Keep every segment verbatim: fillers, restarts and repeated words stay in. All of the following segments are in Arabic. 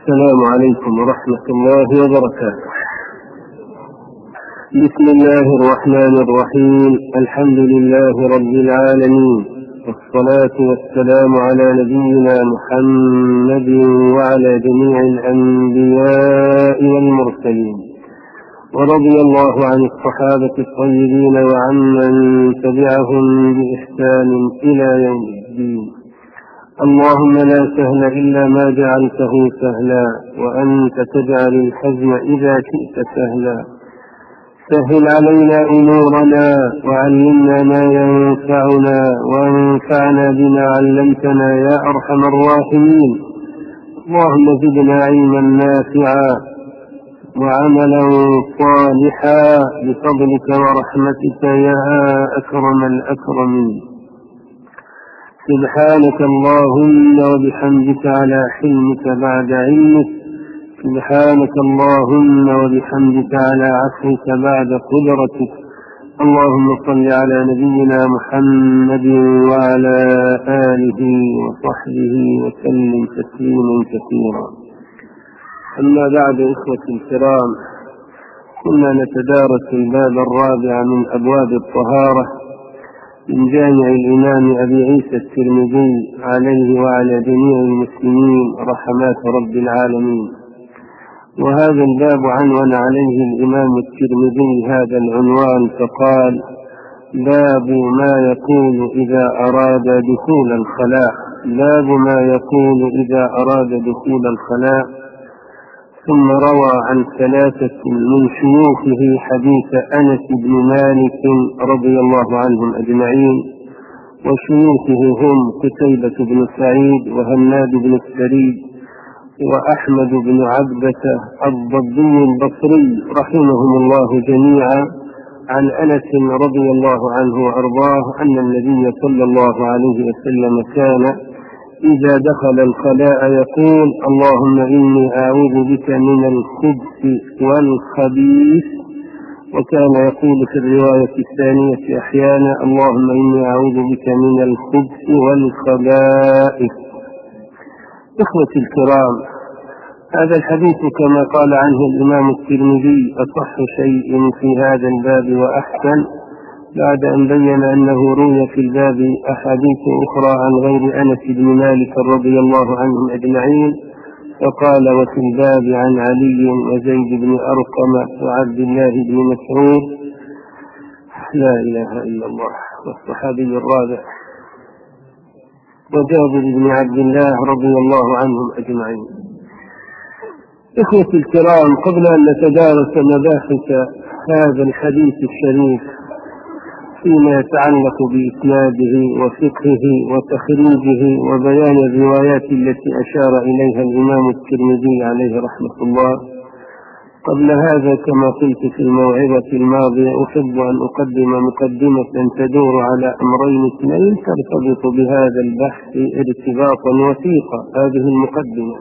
السلام عليكم ورحمة الله وبركاته. بسم الله الرحمن الرحيم. الحمد لله رب العالمين، والصلاة والسلام على نبينا محمد وعلى جميع الأنبياء والمرسلين، ورضي الله عن الصحابة الطيبين وعمن تبعهم بإحسان إلى يوم الدين. اللهم لا سهل إلا ما جعلته سهلا، وأنت تجعل الحزن إذا شئت سهلا. سهل علينا أمورنا، وعلمنا ما ينفعنا، وانفعنا بما علمتنا يا أرحم الراحمين. اللهم زدنا علما نافعا وعملا صالحا بفضلك ورحمتك يا أكرم الأكرمين. سبحانك اللهم وبحمدك على حلمك بعد علمك، سبحانك اللهم وبحمدك على عفوك بعد قدرتك. اللهم صل على نبينا محمد وعلى آله وصحبه وسلم تسليما كثيرا. أما بعد، إخوة الكرام، كنا نتدارس الباب الرابع من أبواب الطهارة من جامع الإمام أبي عيسى الترمذي عليه وعلى جميع المسلمين رحمات رب العالمين. وهذا الباب عنوان عليه الإمام الترمذي هذا العنوان فقال: باب ما يقول إذا أراد دخول الخلاء. باب ما يقول إذا أراد دخول الخلاء. ثم روى عن ثلاثة من شيوخه حديث أنس بن مالك رضي الله عنهم أجمعين، وشيوخه هم قتيبة بن سعيد وهناد بن السري وأحمد بن عبدة الضبي البصري رحمهم الله جميعا، عن أنس رضي الله عنه وأرضاه أن النبي صلى الله عليه وسلم كان إذا دخل الخلاء يقول: اللهم إني أعوذ بك من الخبث والخبيث. وكان يقول في الرواية الثانية أحيانا: اللهم إني أعوذ بك من الخبث والخبائث. إخوتي الكرام، هذا الحديث كما قال عنه الإمام الترمذي أصح شيء في هذا الباب وأحسن، بعد أن بين أنه روي في الباب أحاديث أخرى عن غير أنس بن مالك رضي الله عنهم أجمعين، فقال: وفي الباب عن علي وزيد بن أرقم وعبد الله بن مسعود. لا إله إلا الله. والصحابي الرابع وجابر بن عبد الله رضي الله عنهم أجمعين. إخوتي الكرام، قبل أن نتدارس مباحث هذا الحديث الشريف فيما يتعلق بإسناده وفقهه وتخريجه وبيان الروايات التي أشار إليها الإمام الترمذي عليه رحمة الله، قبل هذا كما قلت في الموعظة الماضية أحب أن أقدم مقدمة تدور على أمرين اثنين ترتبط بهذا البحث ارتباطا وثيقا. هذه المقدمة،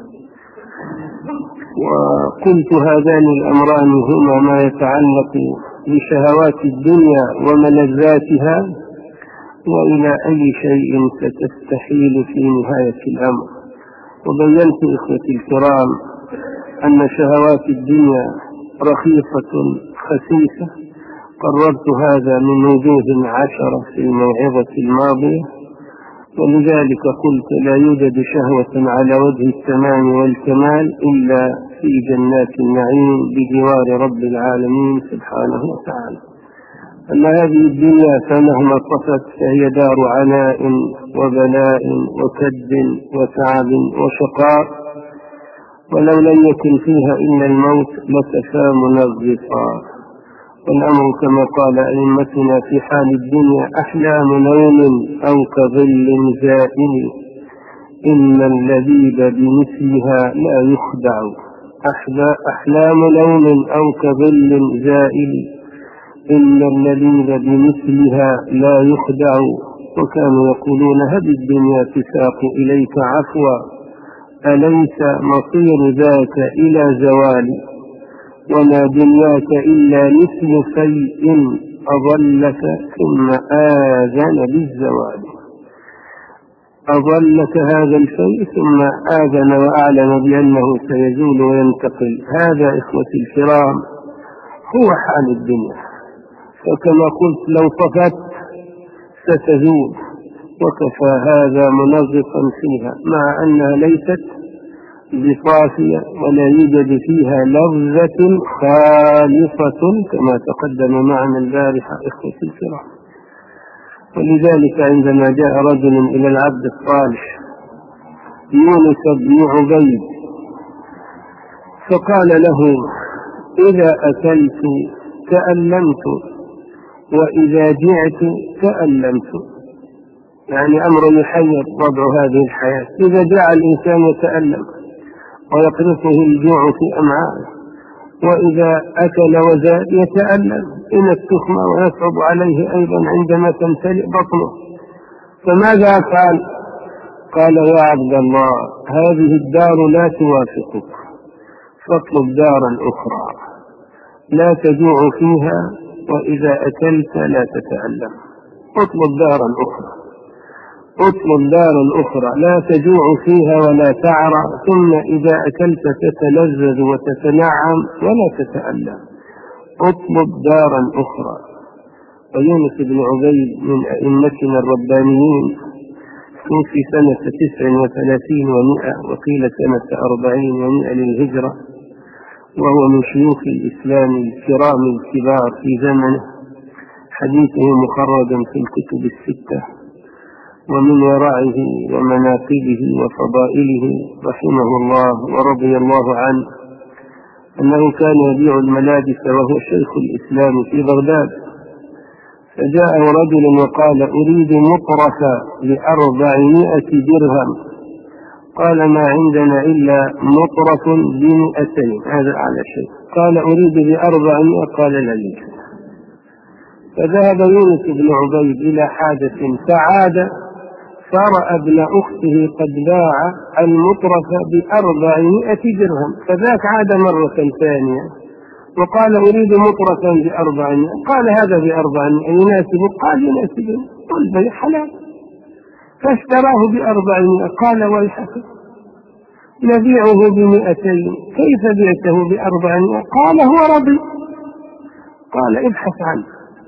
وقلت هذان الأمران هما ما يتعلق بشهوات الدنيا وملذاتها، وإلى أي شيء ستستحيل في نهاية الأمر. وبينت إخوتي الكرام أن شهوات الدنيا رخيصة خسيسة. قررت هذا من وجوه عشرة في الموعظة الماضية، ولذلك قلت: لا يوجد شهوة على وجه التمام والكمال إلا في جنات النعيم بجوار رب العالمين سبحانه وتعالى. أما هذه الدنيا فمهما طفت فهي دار عناء وبلاء وكد وتعب وشقاء، ولو لم يكن فيها إلا الموت لكفى منغصا. والأمر كما قال أئمتنا في حال الدنيا: أحلام نوم أو كظل زائل، إن اللذيذ بمثلها لا يخدع. أحلام نوم أو كظل زائل، إن اللذيذ بمثلها لا يخدع. وكانوا يقولون: هب الدنيا تساق إليك عفوا، أليس مصير ذاك إلى زوال، وما دنياك إلا مثل شيء أضلك ثم آذن بالزوال. أضلك هذا الشيء ثم آذن وأعلن بأنه سيزول وينتقل. هذا إخوتي الكرام هو حال الدنيا، فكما قلت لو طفت ستزول، وكفى هذا منغصا فيها، مع أنها ليست بصافية ولا يوجد فيها لذة خالصة كما تقدم معنا البارحة إخوتي الكرام. ولذلك عندما جاء رجل إلى العبد الصالح يونس بن عبيد فقال له: إذا أكلت تألمت وإذا جعت تألمت، يعني أمر يحير وضع هذه الحياة. إذا جاع الإنسان يتألم ويقرصه الجوع في أمعائه، وإذا أكل وزاد يتألم إن التخمة، ويصعب عليه أيضا عندما تمتلئ بطنه. فماذا قال؟ قال: يا عبد الله، هذه الدار لا توافقك، فاطلب دارا أخرى لا تجوع فيها وإذا أكلت لا تتألم. اطلب دارا أخرى، اطلب دارا أخرى لا تجوع فيها ولا تعرى، ثم إذا أكلت تتلذذ وتتنعم ولا تتألم. اطلب دارا أخرى. ويونس بن عبيد من أئمتنا الربانيين توفي سنة تسع وثلاثين ومئة، وقيل سنة أربعين ومئة للهجرة، وهو من شيوخ الإسلام الكرام الكبار في زمنه. حديثه مخرج في الكتب الستة، ومن ورعه ومناقبه وفضائله رحمه الله ورضي الله عنه أنه كان يبيع الملابس وهو شيخ الإسلام في بغداد، فجاء رجل وقال: أريد مطرفة بأربعمائة درهم. قال: ما عندنا إلا مطرف بمئتين، هذا أعلى شيء. قال: أريد بأربعمائة. قال: لا يوجد. فذهب يونس بن عبيد إلى حادث فعاد، فرأى ابن أخته قد باع المطرف بأربعمائة درهم، فذاك عاد مرة ثانية وقال: أريد مطرفا بأربعمائة. قال: هذا بأربعمائة يناسبك؟ قال: يناسبني، والبيع حلال. فاشتراه بأربعمائة. قال: ويحك، نبيعه بمئتين، كيف بعته بأربعمائة؟ قال: هو رضي. قال: ابحث عنه.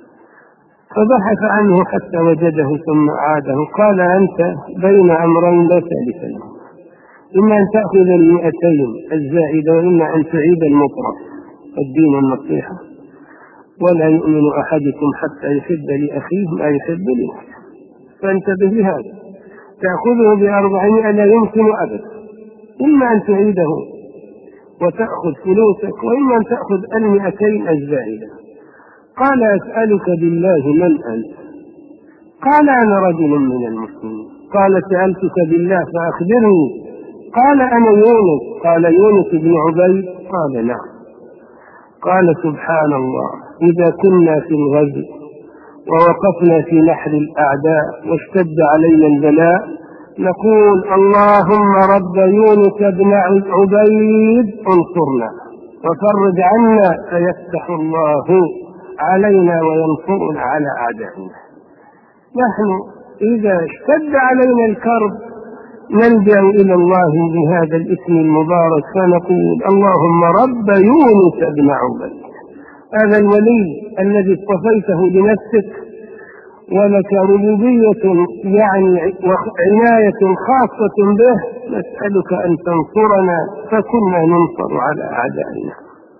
فبحث عنه حتى وجده ثم عاده. قال: أنت بين أمرين لا ثالث له، إما أن تأخذ المئتين الزائدة، وإما أن تعيد المطرف. الدين النصيحة، ولا يؤمن أحدكم حتى يحب لأخيه ما يحب لنفسه. فانتبه لهذا، تأخذه بأربعمائة لا يمكن أبدا، إما أن تعيده وتأخذ فلوسك، وإما أن تأخذ المئتين الزائدة. قال: أسألك بالله من أنت؟ قال: أنا رجل من المسلمين. قال: سألتك بالله فأخبرني. قال: أنا يونس. قال: يونس بن عبيد؟ قال: نعم. قال: سبحان الله، إذا كنا في الغزو ووقفنا في نحر الأعداء واشتد علينا البلاء نقول: اللهم رب يونس بن عبيد انصرنا وفرج عنا، فيفتح الله علينا وينصرنا على أعدائنا. نحن إذا اشتد علينا الكرب نلجأ إلى الله بهذا الاسم المبارك فنقول: اللهم رب يونس بن عبيد. هذا الولي الذي اصطفيته لنفسك ولك ربوبية يعني وعناية خاصة به، نسألك أن تنصرنا فكنا ننصر على أعدائنا.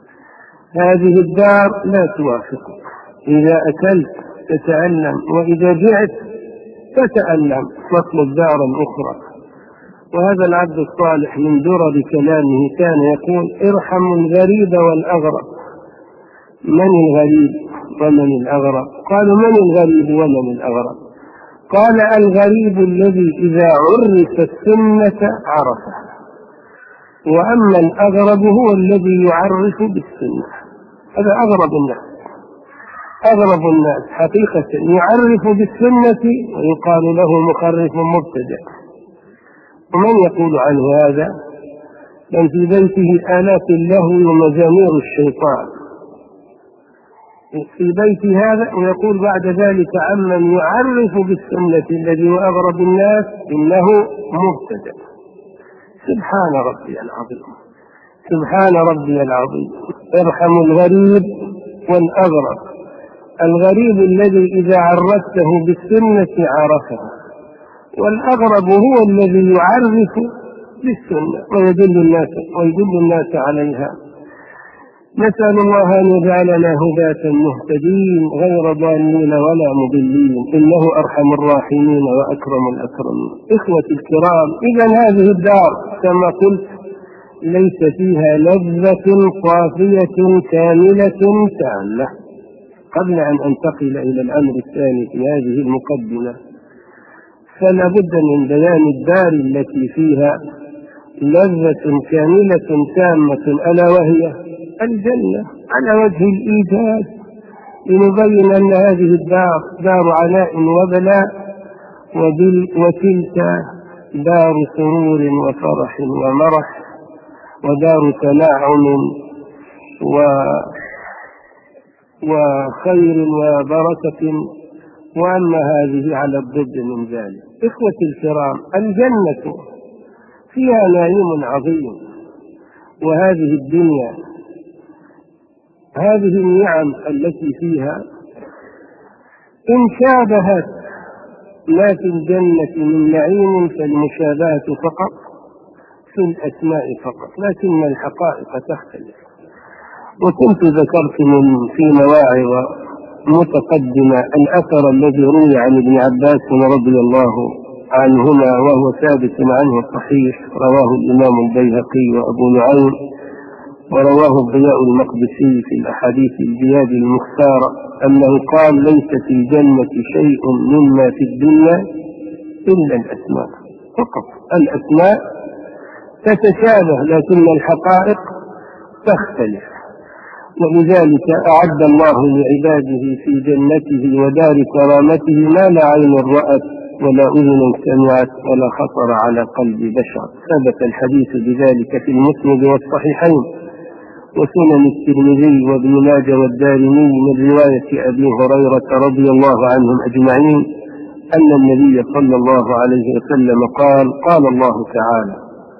هذه الدار لا توافقك، إذا أكلت تتألم وإذا جعت تتألم، واطلب دارا أخرى. وهذا العبد الصالح من درر كلامه كان يقول: ارحموا الغريب والأغرب. من الغريب ومن الأغرب؟ قالوا: من الغريب ومن الأغرب؟ قال: الغريب الذي إذا عرف السنة عرفها، وأما الأغرب هو الذي يعرف بالسنة. هذا أغرب الناس، أغرب الناس حقيقة يعرف بالسنة ويقال له مخرف مبتدع. ومن يقول عنه هذا؟ من في بيته آلات اللهو ومزامير الشيطان، في بيت هذا، ويقول بعد ذلك عمن يعرف بالسنة الذي هو أغرب الناس إنه مبتدع. سبحان ربي العظيم، سبحان ربي العظيم. ارحم الغريب والأغرب. الغريب الذي إذا عرفته بالسنة عرفها، والأغرب هو الذي يعرف بالسنة ويدل الناس ويدل الناس عليها. نسأل الله أن يجعلنا هداة مهتدين غير ضالين ولا مضلين، إنه أرحم الراحمين وأكرم الأكرمين. إخوتي الكرام، إذا هذه الدار كما قلت ليس فيها لذة صافية كاملة تامة. قبل أن أنتقل إلى الأمر الثاني في هذه المقدمة، فلا بد من بيان الدار التي فيها لذة كاملة تامة، ألا وهي الجنة، على وجه الإيجاز، لنبين أن هذه الدار دار عناء وبلاء، وتلك دار سرور وفرح ومرح، ودار تنعم و وخير وبركة، وأما هذه على الضد من ذلك. إخوتي الكرام، الجنة فيها نعيم عظيم، وهذه الدنيا هذه النعم التي فيها إن شابهت ما في الجنة من نعيم فالمشابهة فقط في الأسماء فقط، لكن الحقائق تختلف. وكنت ذكرت من في مواعظ متقدمة الأثر الذي روي عن ابن عباس رضي الله عنهما وهو ثابت عنه صحيح، رواه الإمام البيهقي وأبو نعيم، ورواه الضياء المقدسي في الأحاديث الجياد المختارة، أنه قال: ليس في الجنة شيء مما في الدنيا إلا الأسماء فقط. الأسماء تتشابه لكن الحقائق تختلف. ولذلك أعد الله لعباده في جنته ودار كرامته ما لا عين رأت ولا أذن سمعت ولا خطر على قلب بشر. ثبت الحديث بذلك في المسند والصحيحين وسنن الترمذي وابن ماجه والدارمي من رواية أبي هريرة رضي الله عنهم أجمعين أن النبي صلى الله عليه وسلم قال: قال الله تعالى: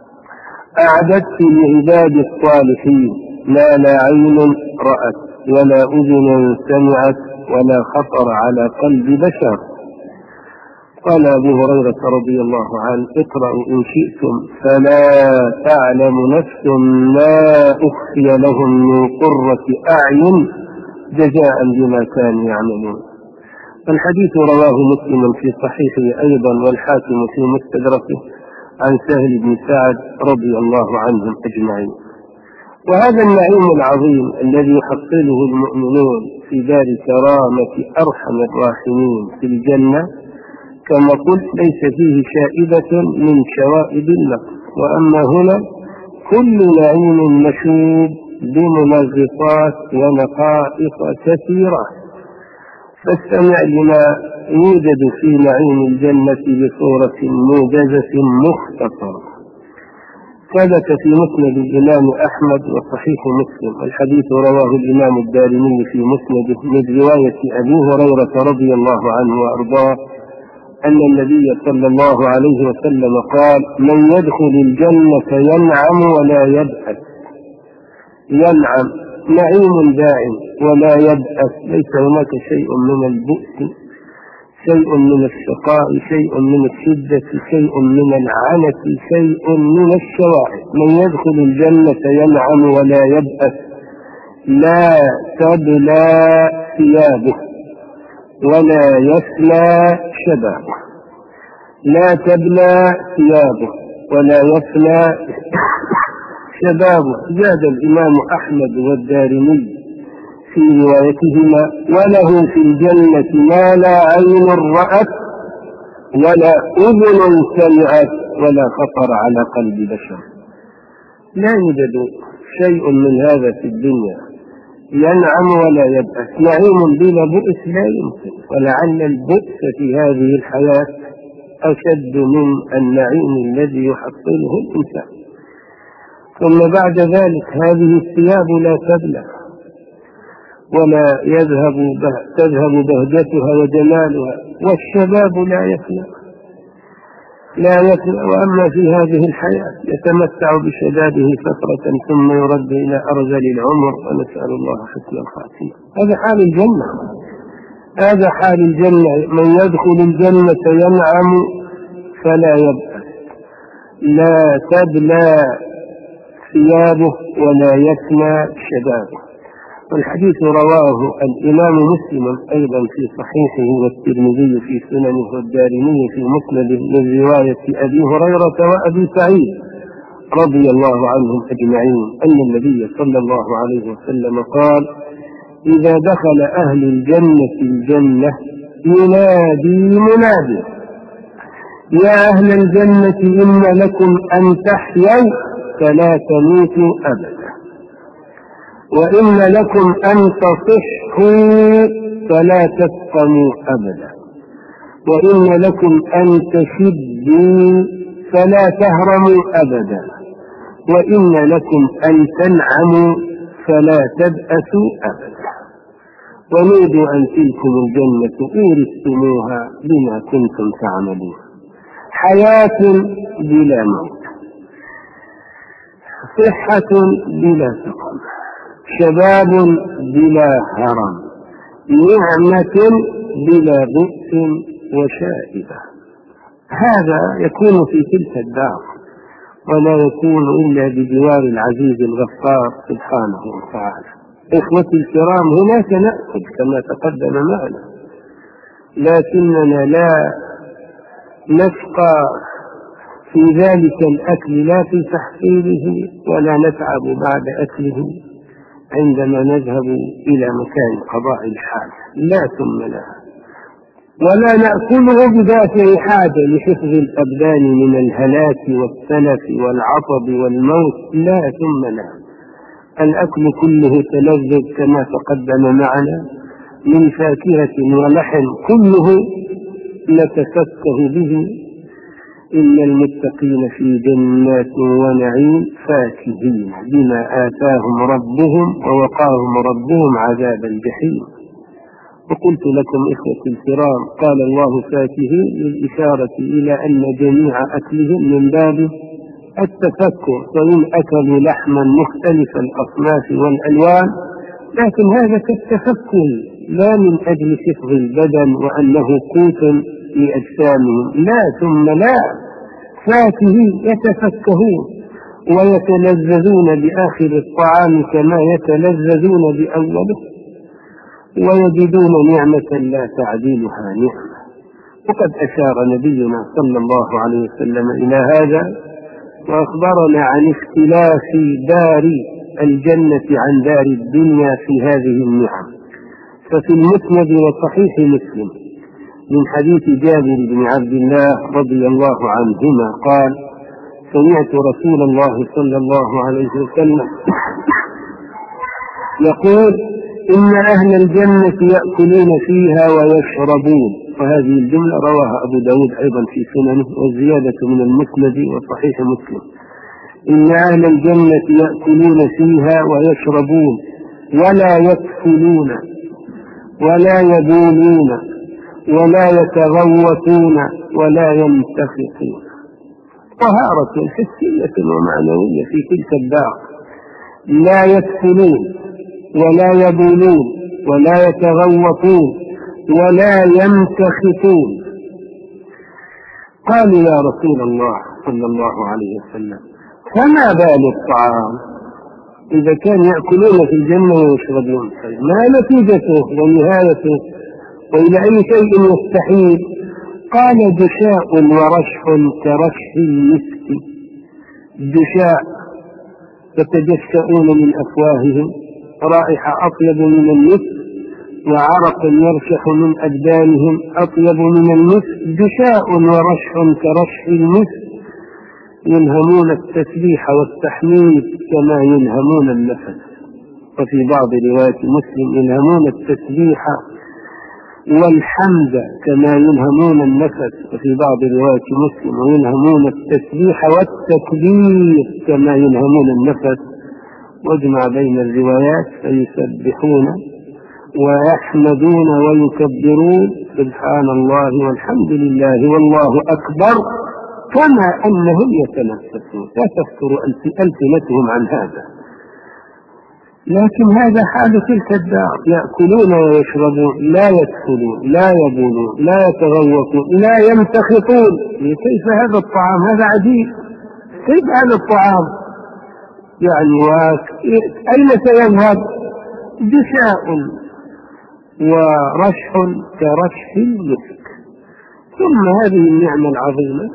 أعددت لعبادي الصالحين ما لا عين رأت ولا أذن سمعت ولا خطر على قلب بشر. قال أبو هريرة رضي الله عنه: اقرأوا إن شئتم فلا تعلم نفس ما أخفي لهم من قرة أعين جزاء بما كانوا يعملون. الحديث رواه مسلم في صحيحه أيضا والحاكم في مستدركه عن سهل بن سعد رضي الله عنهم أجمعين. وهذا النعيم العظيم الذي يحصله المؤمنون في دار كرامة أرحم الراحمين في الجنة كما قلت ليس فيه شائبة من شوائب النقص. وأما هنا كل نعيم مشوب بمنغصات ونقائص كثيرة. فاستمع لما يوجد في نعيم الجنة بصورة موجزة مختصرة. ثبت في مسند الإمام أحمد وصحيح مسلم، الحديث رواه الإمام الدارمي في مسنده من رواية أبي هريرة رضي الله عنه وأرضاه أن النبي صلى الله عليه وسلم قال: من يدخل الجنة ينعم ولا يبأس. ينعم نعيم دائم ولا يبأس، ليس هناك شيء من البؤس، شيء من الشقاء، شيء من الشدة، شيء من العنة، شيء من الشوائب. من يدخل الجنة ينعم ولا يبأس، لا تبلى ثيابه ولا يفنى شبابه. لا تبلى ثيابه ولا يفنى شبابه. زاد الإمام أحمد والدارمي في روايتهما: وله في الجنة ما لا عين رأت ولا أذن سمعت ولا خطر على قلب بشر. لا يوجد شيء من هذا في الدنيا ينعم ولا يبأس. نعيم بلا بؤس لا يمكن، ولعل البؤس في هذه الحياة أشد من النعيم الذي يحصله الإنسان. ثم بعد ذلك هذه الثياب لا تبلى ولا يذهب تذهب بهجتها وجمالها، والشباب لا يفنى لا يفنى وأما في هذه الحياة يتمتع بشبابه فترة ثم يرد إلى أرذل العمر، ونسأل الله حسن الخاتمة. هذا حال الجنة، هذا حال الجنة. من يدخل الجنة ينعم فلا يبأس، لا تبلى ثيابه ولا يفنى شبابه. والحديث رواه الإمام مسلم أيضا في صحيحه، والترمذي في سننه، والدارمي في مسنده من رواية أبي هريرة وأبي سعيد رضي الله عنهم أجمعين أن النبي صلى الله عليه وسلم قال: إذا دخل أهل الجنة الجنة ينادي منادي: يا أهل الجنة إن لكم أن تحيوا فلا تموتوا أبدا، وإن لكم أن تصحوا فلا تسقموا أبدا، وإن لكم أن تشدوا فلا تهرموا أبدا، وإن لكم أن تنعموا فلا تبأسوا أبدا، ونودوا أن تلكم الجنة أورثتموها بما كنتم تعملون. حياة بلا موت، صحة بلا سقم، شباب بلا هرم، نعمة بلا بؤس وشائبة. هذا يكون في تلك الدار، ولا يكون إلا بجوار العزيز الغفار سبحانه وتعالى. إخوتي الكرام، هناك نأكل كما تقدم معنا، لكننا لا نشقى في ذلك الأكل، لا في تحصيله، ولا نتعب بعد أكله عندما نذهب إلى مكان قضاء الحاجة، لا ثم لا، ولا نأكله بدافع حاجة لحفظ الأبدان من الهلاك والسلف والعطب والموت، لا ثم لا. الأكل كله تلذذ كما تقدم معنا، من فاكهة ولحم كله نتفكه به. إن المتقين في جنات ونعيم فاكهين بما آتاهم ربهم ووقاهم ربهم عذاب الجحيم. وقلت لكم إخوتي الكرام، قال الله فاكهين للإشارة إلى أن جميع أكلهم من باب التفكر، وإن أكلوا لحما مختلف الأصناف والألوان، لكن هذا كالتفكر لا من أجل حفظ البدن وأنه قوت لأجسامهم، لا ثم لا، فاكهين يتفكهون ويتلذذون بآخر الطعام كما يتلذذون بأوله، ويجدون نعمة لا تعديلها نعمة. وقد أشار نبينا صلى الله عليه وسلم إلى هذا، وأخبرنا عن اختلاف دار الجنة عن دار الدنيا في هذه النعم. ففي المسند وصحيح مسلم من حديث جابر بن عبد الله رضي الله عنهما قال: سمعت رسول الله صلى الله عليه وسلم يقول: إن أهل الجنة يأكلون فيها ويشربون. وهذه الجملة رواها أبو داود أيضا في سننه، والزيادة من المسند وصحيح مسلم: إن أهل الجنة يأكلون فيها ويشربون ولا يكفلون ولا يبولون ولا يتغوطون ولا ينتفقون. طهارة حسية ومعنوية في تلك الدار، لا يكفلون ولا يبولون ولا يتغوطون ولا ينتخطون. قالوا: يا رسول الله صلى الله عليه وسلم، فما بال الطعام إذا كان يأكلون في الجنة ويشربون؟ ما نتيجته ونهايته وإلى أي شيء يستحيل؟ قال: جشاء ورشح كرشح المسك. جشاء يتجشؤون من أفواههم، رائحة أطيب من المسك، وعرق يرشح من أبدانهم أطيب من المسك. جشاء ورشح كرشح المسك، ينهمون التسبيح والتحميد كما ينهمون النفس. وفي بعض روايات مسلم: ينهمون التسبيح والحمد كما ينهمون النفس. وفي بعض روايات مسلم: وينهمون التسبيح والتكبير كما ينهمون النفس. واجمع بين الروايات: فيسبحون ويحمدون ويكبرون سبحان الله والحمد لله والله أكبر كما أنهم يتنفسون، لا تفتر ألسنتهم عن هذا. لكن هذا حال تلك الدار، يأكلون ويشربون، لا يدخلون، لا يبولون، لا يتغوطون، لا يمتخطون. كيف هذا الطعام؟ هذا عجيب. كيف هذا الطعام؟ يعني أين سيذهب؟ دشاء ورشح كرشح المسك. ثم هذه النعمة العظيمة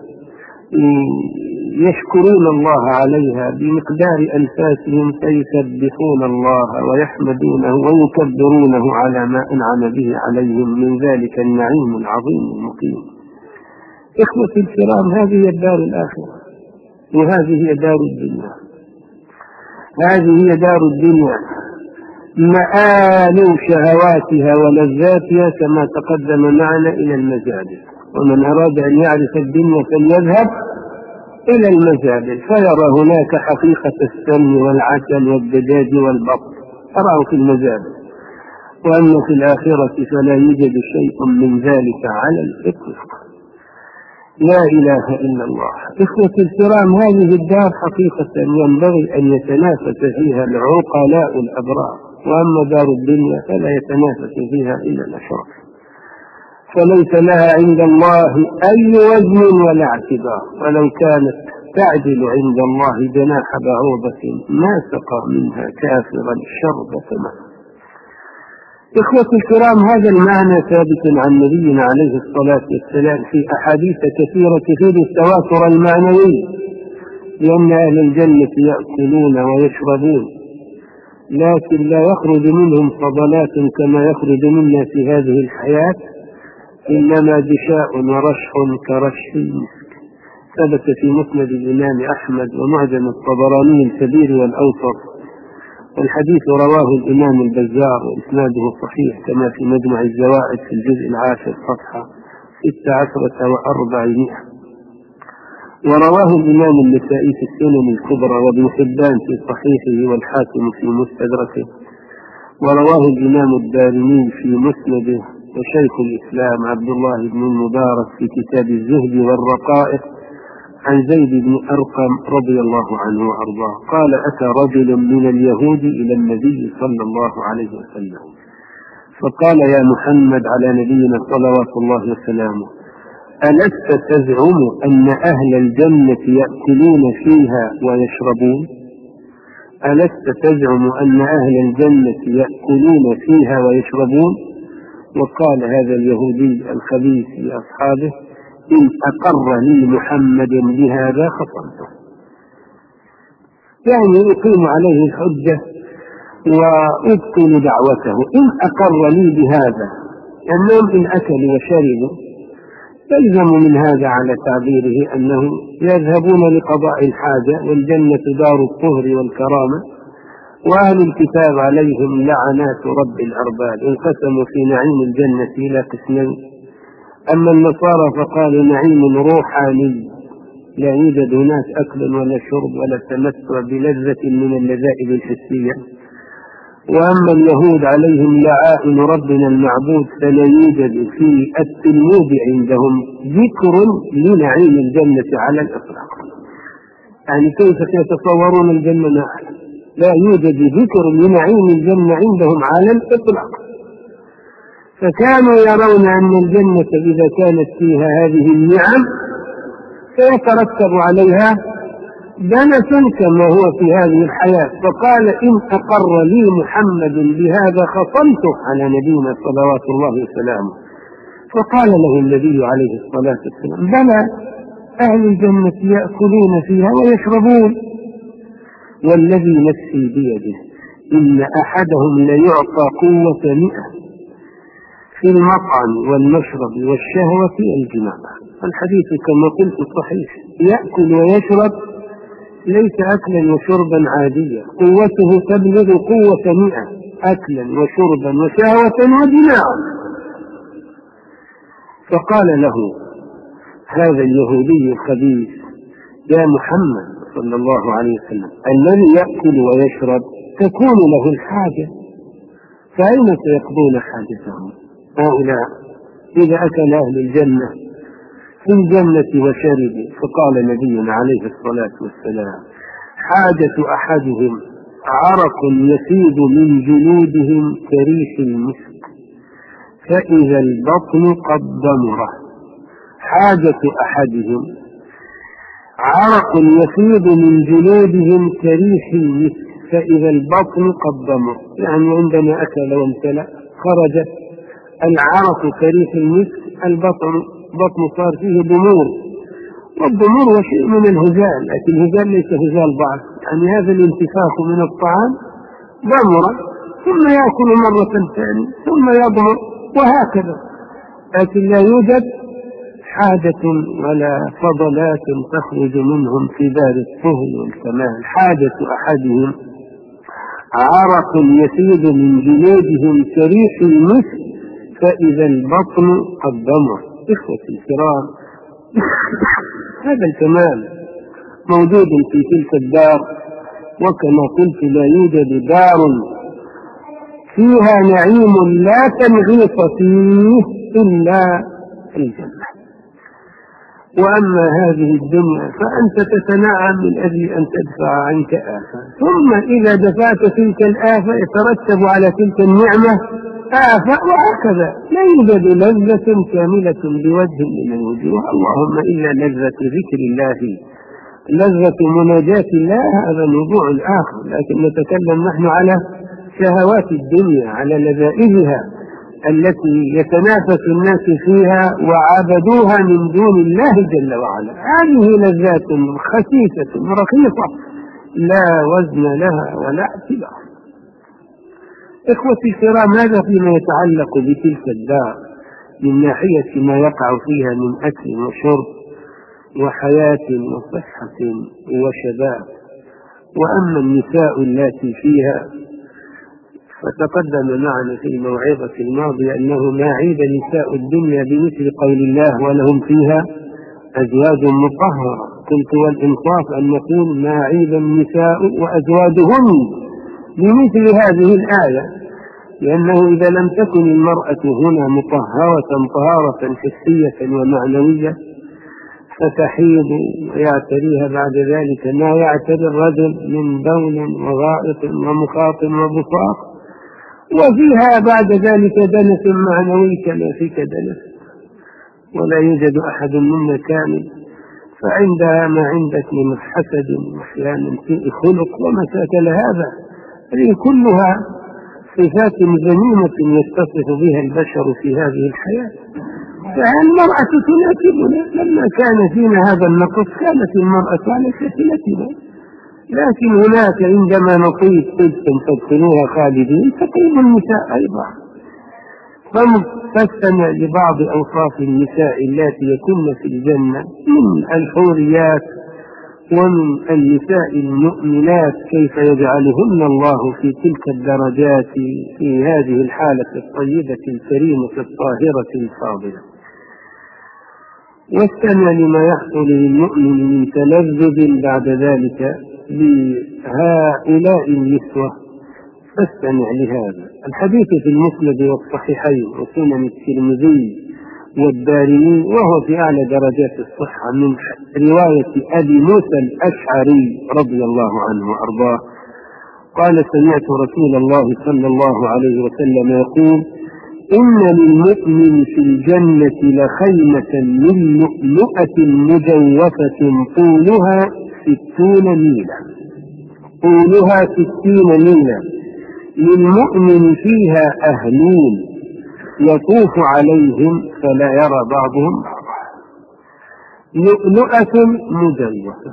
يشكرون الله عليها بمقدار أنفاسهم، فيسبحون الله ويحمدونه ويكبرونه على ما أنعم به عليهم من ذلك النعيم العظيم المقيم. إخوتي الكرام، هذه هي الدار الآخرة، وهذه هي دار الدنيا. هذه هي دار الدنيا، مآل شهواتها ولذاتها كما تقدم معنا إلى المزابل. ومن أراد أن يعرف الدنيا فليذهب إلى المزابل فيرى هناك حقيقة السمن والعسل والدجاج والبط، أراه في المزابل. وأما في الآخرة فلا يوجد شيء من ذلك على الإطلاق. لا إله إلا الله. إخوتي الكرام، هذه الدار حقيقة ينبغي أن يتنافس فيها العقلاء الأبرار، وأما دار الدنيا فلا يتنافس فيها إلا الأشرار، فليس لها عند الله أي وزن ولا اعتبار، ولو كانت تعدل عند الله جناح بعوضة ما سقى منها كافرا شربة ماء. إخوتي الكرام، هذا المعنى ثابت عن نبينا عليه الصلاة والسلام في أحاديث كثيرة تفيد التواتر المعنوي، لأن أهل الجنة يأكلون ويشربون لكن لا يخرج منهم فضلات كما يخرج منا في هذه الحياة، إنما دشاء ورشح كرشح المسك. ثبت في مسند الإمام أحمد ومعجم الطبراني الكبير والأوسط، والحديث رواه الإمام البزار وإسناده صحيح كما في مجمع الزوائد في الجزء العاشر صفحة ستة عشرة وأربعمائة. ورواه الإمام النسائي في السنن الكبرى وابن حبان في صحيحه والحاكم في مستدركه، ورواه الإمام الدارمي في مسنده، وشيخ الإسلام عبد الله بن المبارك في كتاب الزهد والرقائق عن زيد بن أرقم رضي الله عنه وأرضاه قال: أتى رجل من اليهود إلى النبي صلى الله عليه وسلم فقال: يا محمد على نبينا صلوات الله وسلامه، ألست تزعم أن أهل الجنة يأكلون فيها ويشربون؟ ألست تزعم أن أهل الجنة يأكلون فيها ويشربون؟ وقال هذا اليهودي الخبيث لأصحابه: إن أقر لي محمد بهذا خصمته. يعني يقيم عليه الحجة وأبطل دعوته. إن أقر لي بهذا، أنهم إن أكلوا وشربوا يلزم من هذا على تعبيره أنه يذهبون لقضاء الحاجة، والجنة دار الطهر والكرامة، وأهل الكتاب عليهم لعنات رب الأرباب انقسموا في نعيم الجنة إلى قسمين. أما النصارى فقالوا نعيم روحاني لا يوجد هناك أكل ولا شرب ولا تمتع بلذة من اللذائذ الحسية، وأما اليهود عليهم لعائن ربنا المعبود فلا يوجد في التلميذ عندهم ذكر لنعيم الجنة على الإطلاق. يعني كيف يتصورون الجنة؟ لا يوجد ذكر لنعيم الجنة عندهم على الإطلاق. فكانوا يرون أن الجنة إذا كانت فيها هذه النعم سيترتب عليها دنس كما هو في هذه الحياة. فقال: إن أقر لي محمد بهذا خصمته على نبينا صلوات الله وسلامه. فقال له النبي عليه الصلاة والسلام: بلى، أهل الجنة يأكلون فيها ويشربون، والذي نفسي بيده إن أحدهم ليعطى قوة مئة في المطعم والمشرب والشهوة والجماع. الحديث كما قلت صحيح. يأكل ويشرب ليس أكلا وشربا عاديا، قوته تبلغ قوة مئة أكلا وشربا وشهوة وجماعا. فقال له هذا اليهودي الخبيث: يا محمد صلى الله عليه وسلم، الذي يأكل ويشرب تكون له الحاجة، فأين سيقضون حاجتهم هؤلاء إذا أكل أهل الجنة في الجنة وشربوا؟ فقال نبينا عليه الصلاة والسلام: حاجة أحدهم عرق يفيض من جلودهم كريح المسك فإذا البطن قد ضمره. حاجة أحدهم عرق يفيض من جلودهم كريح المسك فإذا البطن قد ضمر، يعني عندما أكل وامتلأ خرج العرق كريح المسك، البطن بطن صار فيه ضمور، والضمور هو شيء من الهزال، لكن الهزال ليس هزال ضعف، يعني هذا الانتفاخ من الطعام ضمر ثم يأكل مرة ثانية ثم يضمر وهكذا، لكن لا يوجد حاجة ولا فضلات تخرج منهم في دار الطهي والكمال. حاجة أحدهم عرق يفيض من جلودهم كريح المسك فإذا البطن قد ضمر. إخوتي الكرام، هذا الكمال موجود في تلك الدار، وكما قلت لا يوجد دار فيها نعيم لا تنغيص فيه إلا الجنة. وأما هذه الدنيا فأنت تتنعم من أجل أن تدفع عنك آفة، ثم إذا دفعت تلك الآفة يترتب على تلك النعمة آفة، وهكذا لا يوجد لذة كاملة بوجه من الوجوه، اللهم إلا لذة ذكر الله، لذة مناجاة الله، هذا موضوع آخر، لكن نتكلم نحن على شهوات الدنيا، على لذائذها التي يتنافس الناس فيها وعبدوها من دون الله جل وعلا. هذه لذات خسيسة رخيصة لا وزن لها ولا اعتبار. إخوتي الكرام، هذا فيما يتعلق بتلك الدار من ناحية ما يقع فيها من أكل وشرب وحياة وصحة وشباب. وأما النساء التي فيها فتقدم معنا في الموعظة الماضية أنه ما عيب نساء الدنيا بمثل قول الله: ولهم فيها أزواج مطهرة. قلت والإنصاف أن نقول ما عيب النساء وأزواجهن بمثل هذه الآية، لأنه إذا لم تكن المرأة هنا مطهرة طهارة حسية ومعنوية فتحيض ويعتريها بعد ذلك ما يعتري الرجل من بول وغائط ومخاط وبصاق، وفيها بعد ذلك دنس معنوي كما فيك دنس، ولا يوجد أحد منا كامل، فعندها ما عندك من حسد وأحيانا سوء خلق وما شاكل هذا. هذه كلها صفات ذميمة يتصف بها البشر في هذه الحياة. فالمرأة تناسبنا، لما كان فينا هذا النقص كانت المرأة على شكلتنا، لكن هناك عندما نطيب طيبا تدخلوها خالدين تطيب النساء أيضا. فاستمع لبعض أوصاف النساء التي يكن في الجنة من الحوريات ومن النساء المؤمنات، كيف يجعلهن الله في تلك الدرجات في هذه الحالة الطيبة الكريمة الطاهرة الفاضلة. واستمع لما يحصل للمؤمن من تلذذ بعد ذلك بهؤلاء النسوة، فاستمع لهذا الحديث في المسند والصحيحين وسنن الترمذي والدارمي، وهو في أعلى درجات الصحة، من رواية أبي موسى الأشعري رضي الله عنه وأرضاه قال: سمعت رسول الله صلى الله عليه وسلم يقول: إن للمؤمن في الجنة لخيمة من لؤلؤة مجوفة طولها ستون ميلا، طولها ستين ميلا، للمؤمن فيها أهلون يطوف عليهم فلا يرى بعضهم بعضا. لؤلؤة مجوفة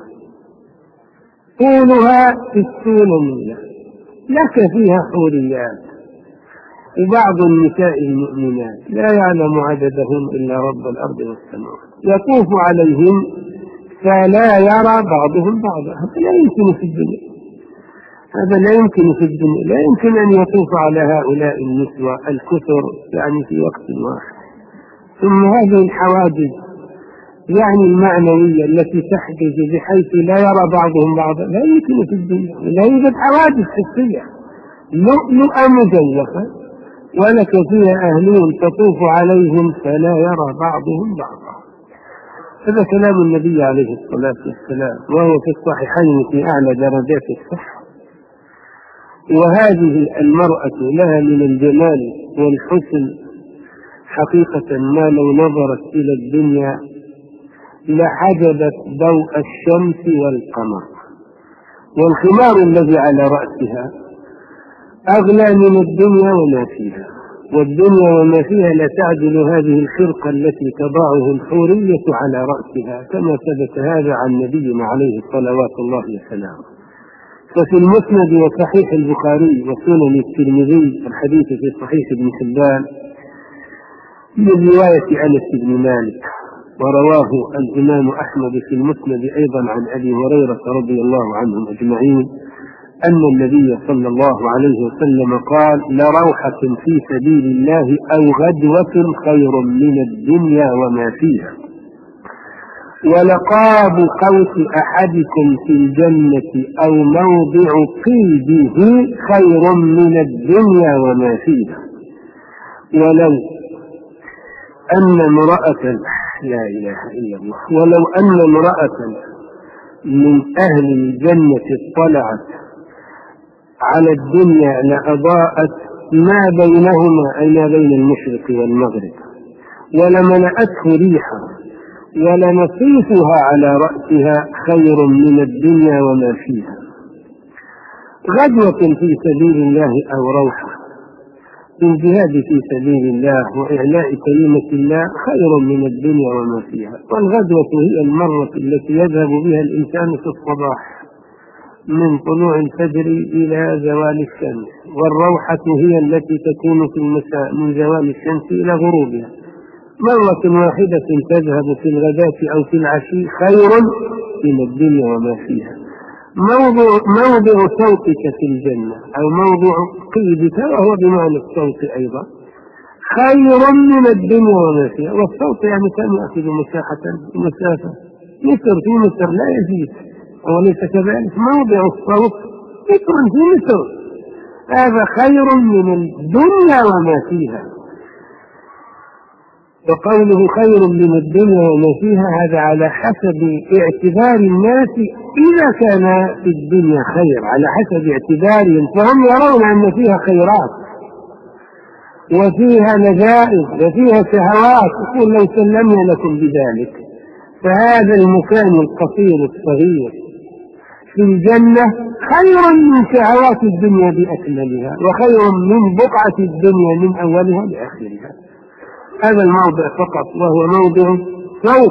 طولها ستون ميلا، لك فيها حوريات، وبعض النساء المؤمنات لا يعلم عددهم إلا رب الأرض والسماوات، يطوف عليهم فلا يرى بعضهم بعضا. هذا لا يمكن في الدنيا، هذا لا يمكن في الدنيا، لا يمكن أن يطوف على هؤلاء النسوة الكثر يعني في وقت واحد. ثم هذه الحواجز يعني المعنوية التي تحجز بحيث لا يرى بعضهم بعضا لا يمكن في الدنيا، لا يوجد حواجز حسية. لؤلؤة مجوفة ولك فيها أهلون تطوف عليهم فلا يرى بعضهم بعضا. هذا كلام النبي عليه الصلاة والسلام، وهو في الصحيحين في أعلى درجات الصحة. وهذه المرأة لها من الجمال والحسن حقيقة ما لو نظرت إلى الدنيا لحجبت ضوء الشمس والقمر. والخمار الذي على رأسها أغلى من الدنيا وما فيها، والدنيا وما فيها لا تعدل هذه الخرقة التي تضعه الحورية على رأسها، كما ثبت هذا عن نبينا عليه صلوات الله وسلامه. ففي المسند وصحيح البخاري وسنن الترمذي الحديث في صحيح ابن حبان من رواية أنس بن مالك، ورواه الإمام أحمد في المسند أيضا عن أبي هريرة رضي الله عنهم أجمعين أن النبي صلى الله عليه وسلم قال: لروحة في سبيل الله أو غدوة خير من الدنيا وما فيها، ولقاب قوس أحدكم في الجنة أو موضع قيده خير من الدنيا وما فيها. ولو أن امرأة لا إله إلا الله ولو أن امرأة من أهل الجنة اطلعت على الدنيا لأضاءت ما بينهما، أي ما بين المشرق والمغرب، ولملأته ريحا، ولنصيفها على رأسها خير من الدنيا وما فيها. غدوة في سبيل الله أو روحة الجهاد في سبيل الله وإعلاء كلمة الله خير من الدنيا وما فيها. والغدوة هي المرة التي يذهب بها الإنسان في الصباح من طلوع الفجر إلى زوال الشمس، والروحة هي التي تكون في المساء من زوال الشمس إلى غروبها. مرة واحدة تذهب في الغداة أو في العشي خير من الدنيا وما فيها. موضع, موضع صوتك في الجنة أو موضع قيدك، وهو بمعنى الصوت أيضا، خير من الدنيا وما فيها. والصوت يعني كان يأخذ مساحة مسافة. مصر في مصر لا يزيد، وليس كذلك موضع الصوت مصر في مصر، هذا خير من الدنيا وما فيها. وقوله خير من الدنيا وما فيها هذا على حسب اعتبار الناس إذا كان في الدنيا خير، على حسب اعتبارهم، فهم يرون أن فيها خيرات وفيها لذائذ وفيها شهوات، يقول لو سلمنا لكم بذلك. فهذا المكان القصير الصغير في الجنة خير من شهوات الدنيا بأكملها، وخير من بقعة الدنيا من أولها لآخرها. هذا الموضع فقط، وهو موضع صوت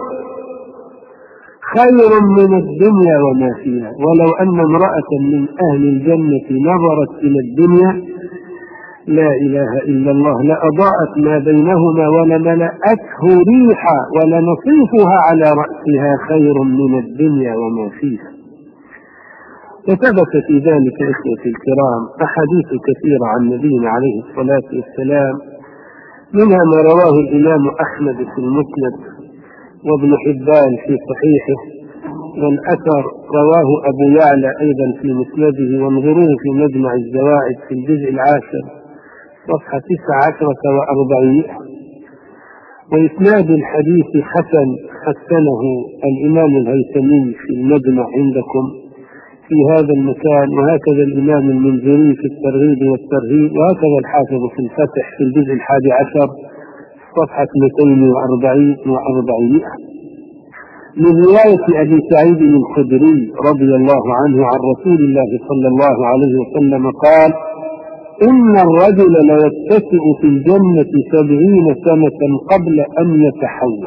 خير من الدنيا وما فيها. ولو أن امرأة من أهل الجنة نظرت إلى الدنيا لا إله إلا الله لأضاءت ما بينهما ولملأته ريحا، ولنصيفها على رأسها خير من الدنيا وما فيها. وثبت في ذلك إخوتي الكرام أحاديث كثيرة عن نبينا عليه الصلاة والسلام، منها ما رواه الإمام أحمد في المسند، وابن حبان في صحيحه، والأثر رواه أبو يعلى أيضا في مسنده، وانظروه في مجمع الزوائد في الجزء العاشر صفحة تسعة عشرة وأربعمائة. وإسناد الحديث حسن، حسنه الإمام الهيثمي في المجمع عندكم في هذا المكان، وهكذا الإمام المنذري في الترغيب والترهيب، وهكذا الحافظ في الفتح في الجزء الحادي عشر صفحة مئتين وأربعين وأربعمائة. من رواية أبي سعيد الخدري رضي الله عنه عن رسول الله صلى الله عليه وسلم قال: إن الرجل ليتكئ في الجنة سبعين سنة قبل أن يتحول،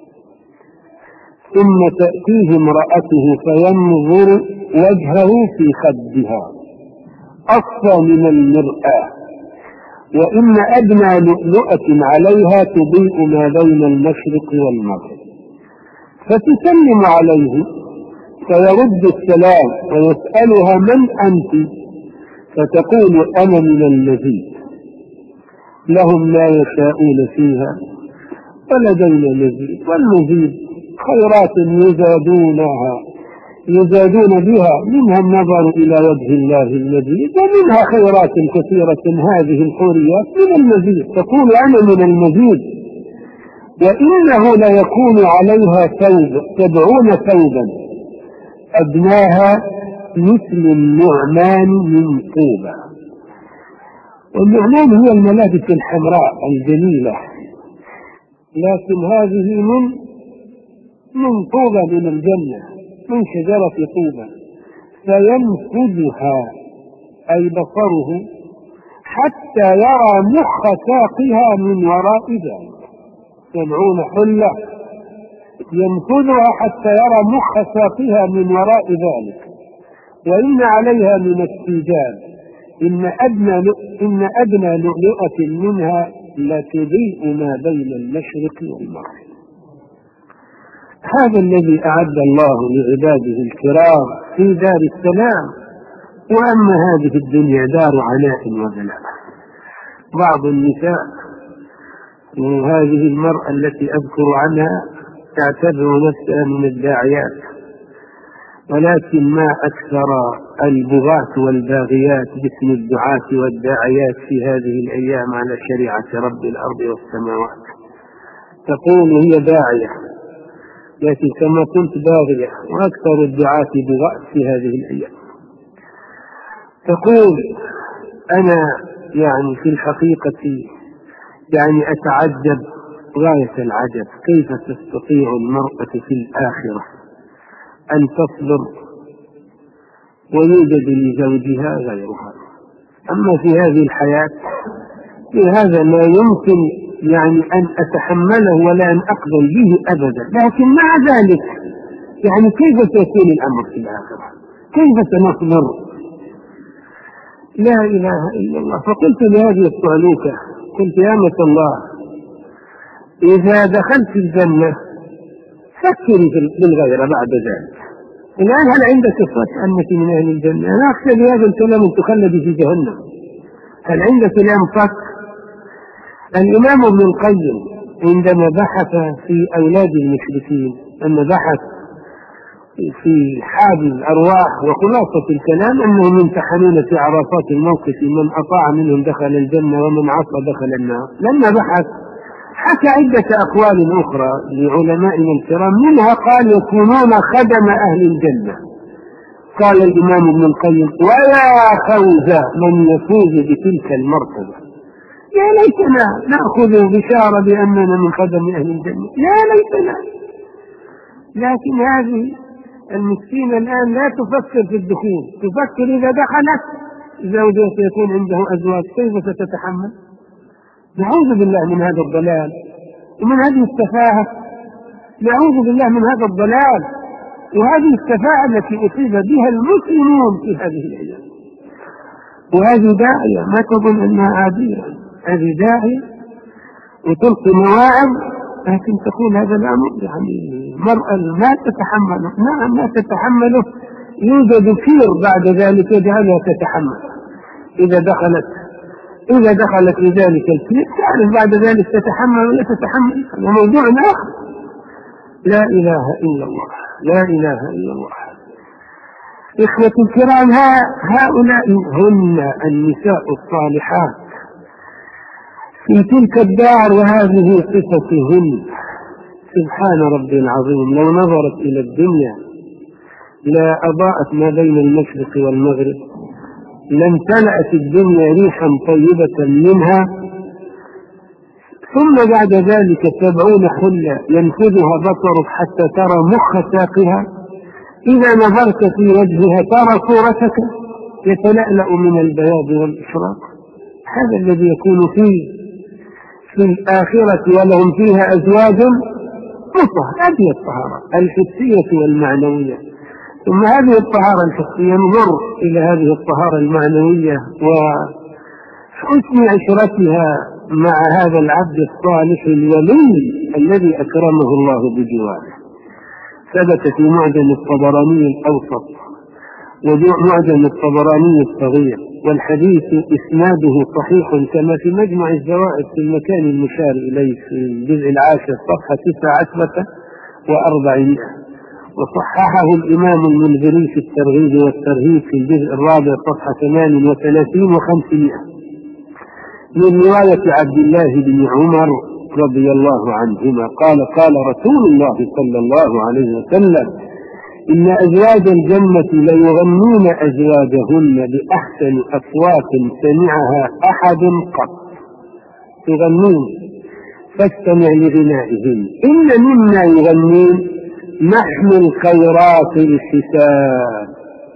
ثم تأتيه امرأته فينظر وجهه في خدها أصفى من المرآة، وإن أدنى لؤلؤة عليها تضيء ما بين المشرق والمغرب، فتسلم عليه فيرد السلام ويسألها: من أنت؟ فتقول: أنا من المزيد. لهم ما يشاءون فيها ولدينا مزيد. والمزيد خيرات يزادونها يزادون بها، منها النظر إلى وجه الله المجيد، ومنها خيرات كثيرة هذه الحوريات من المزيد، تقول أنا من المزيد، وإنه ليكون عليها ثوب سبعون ثوبا أدناها مثل النعمان من طوبى. والنعمان هي الملابس الحمراء الجميلة، لكن هذه من من طوبى من الجنة، من شجرة طوبى، فينفذها أي بصره حتى يرى مخ ساقها من وراء ذلك. سبعون حلة ينفذها حتى يرى مخ ساقها من وراء ذلك. وإن عليها من السجاد إن أدنى إن أدنى لؤلؤة منها لتضيء ما بين المشرق والمغرب. هذا الذي أعد الله لعباده الكرام في دار السلام. وأما هذه الدنيا دار عناء وبلاء. بعض النساء وهذه المرأة التي أذكر عنها تعتبر نفسها من الداعيات، ولكن ما أكثر البغاة والباغيات باسم الدعاة والداعيات في هذه الأيام على شريعة رب الأرض والسماوات. تقول هي داعية لكن كما كنت باغية، وأكثر الدعاة بغاة في هذه الأيام. تقول أنا يعني في الحقيقة يعني أتعجب غاية العجب كيف تستطيع المرأة في الآخرة أن تصبر ويوجد لزوجها غيرها، أما في هذه الحياة في هذا ما يمكن يعني أن أتحمله ولا أن أقبل به أبدا. لكن مع ذلك يعني كيف سيكون الأمر في الآخرة؟ كيف سنصبر؟ لا إله إلا الله. فقلت لهذه الصعلوكة قلت يا أمة الله، إذا دخلت الجنة فكري بالغيرة بعد ذلك. الآن هل عندك صفة أنك من أهل الجنة؟ أنا أخشى بهذا الكلام أن تخلدي في جهنم. هل عندك الآن صفة؟ الإمام ابن القيم عندما بحث في أولاد المشركين، أما بحث في حال الأرواح وخلاصة الكلام أنهم يمتحنون في عرصات الموقف، من أطاع منهم دخل الجنة ومن عصى دخل النار. لما بحث حكى عدة أقوال أخرى لعلمائنا الكرام، منها قال يكونون خدم أهل الجنة. قال الإمام ابن القيم ويا خوز من يفوز بتلك المرتبة، يا ليتنا نأخذ بشارة بأننا من خدم أهل الجنة، يا ليتنا. لكن هذه المسكينة الآن لا تفكر في الدخول، تفكر إذا دخلت زوجها سيكون عنده أزواج كيف ستتحمل. نعوذ بالله من هذا الضلال ومن هذه السفاهة، نعوذ بالله من هذا الضلال وهذه السفاهة التي أصيب بها المسلمون في هذه الأيام. وهذه داعية ما تظن أنها عادية، هذه داعية وتلقي مواعظ، لكن تقول هذا الأمر يعني المرأة ما تتحمله. نعم ما تتحمله، يوجد كير بعد ذلك يجعلها تتحمل. إذا دخلت إذا دخلت لذلك الكير تعرف بعد ذلك تتحمل ولا تتحمل، هذا موضوع آخر. لا إله إلا الله، لا إله إلا الله. إخوتي الكرام، هؤلاء هن النساء الصالحات في تلك الدار، وهذه صفتهن. سبحان ربي العظيم، لو نظرت إلى الدنيا لا أضاءت ما بين المشرق والمغرب، لامتلأت الدنيا ريحا طيبة منها. ثم بعد ذلك سبعون حلة ينفذها بصرك حتى ترى مخ ساقها. إذا نظرت في وجهها ترى صورتك يتلألأ من البياض والإشراق. هذا الذي يكون فيه في الآخرة، ولهم فيها أزواج مطهرة. هذه الطهارة الحسية والمعنوية. ثم هذه الطهارة الحسية نظر إلى هذه الطهارة المعنوية وحسن عشرتها مع هذا العبد الصالح الولي الذي أكرمه الله بجواره. ثبت في معجم الطبراني الأوسط ومعجم الطبراني الصغير، والحديث إسناده صحيح كما في مجمع الزوائد في المكان المشار إليه في الجزء العاشر صفحة تسعة عشرة وأربعمائة. وصححه الإمام المنذري في الترغيب والترهيب في الجزء الرابع صفحة ثمان وثلاثين وخمسمائة من رواية عبد الله بن عمر رضي الله عنهما قال قال رسول الله صلى الله عليه وسلم: إن أزواج الجنة ليغنون أزواجهن بأحسن أصوات سمعها أحد قط، يغنون فاستمع لغنائهم. إن مما يغنون نحن الخيرات الحساب.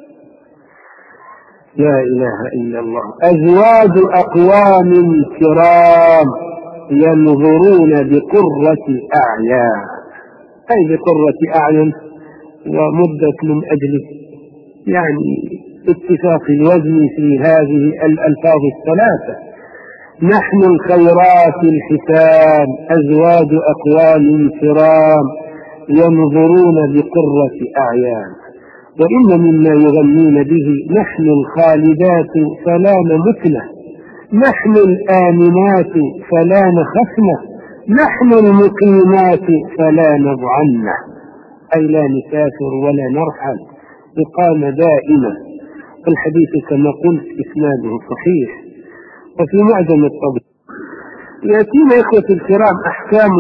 لا إله إلا الله. أزواج أقوام كرام ينظرون بقرة أعين، أي بقرة أعين، ومدة من أجل يعني اتفاق الوزن في هذه الألفاظ الثلاثة. نحن الخيرات الحسان، أزواج أقوام كرام ينظرون بقرة أعين. وإن مما يغنون به نحن الخالدات فلا نمتن، نحن الآمنات فلا نخفن، نحن المقيمات فلا نضعن، أي لا نسافر ولا نرحل، إقامة دائمة. الحديث كما قلت إسناده صحيح. وفي معجم الطبري يأتينا إخوة الكرام أحكام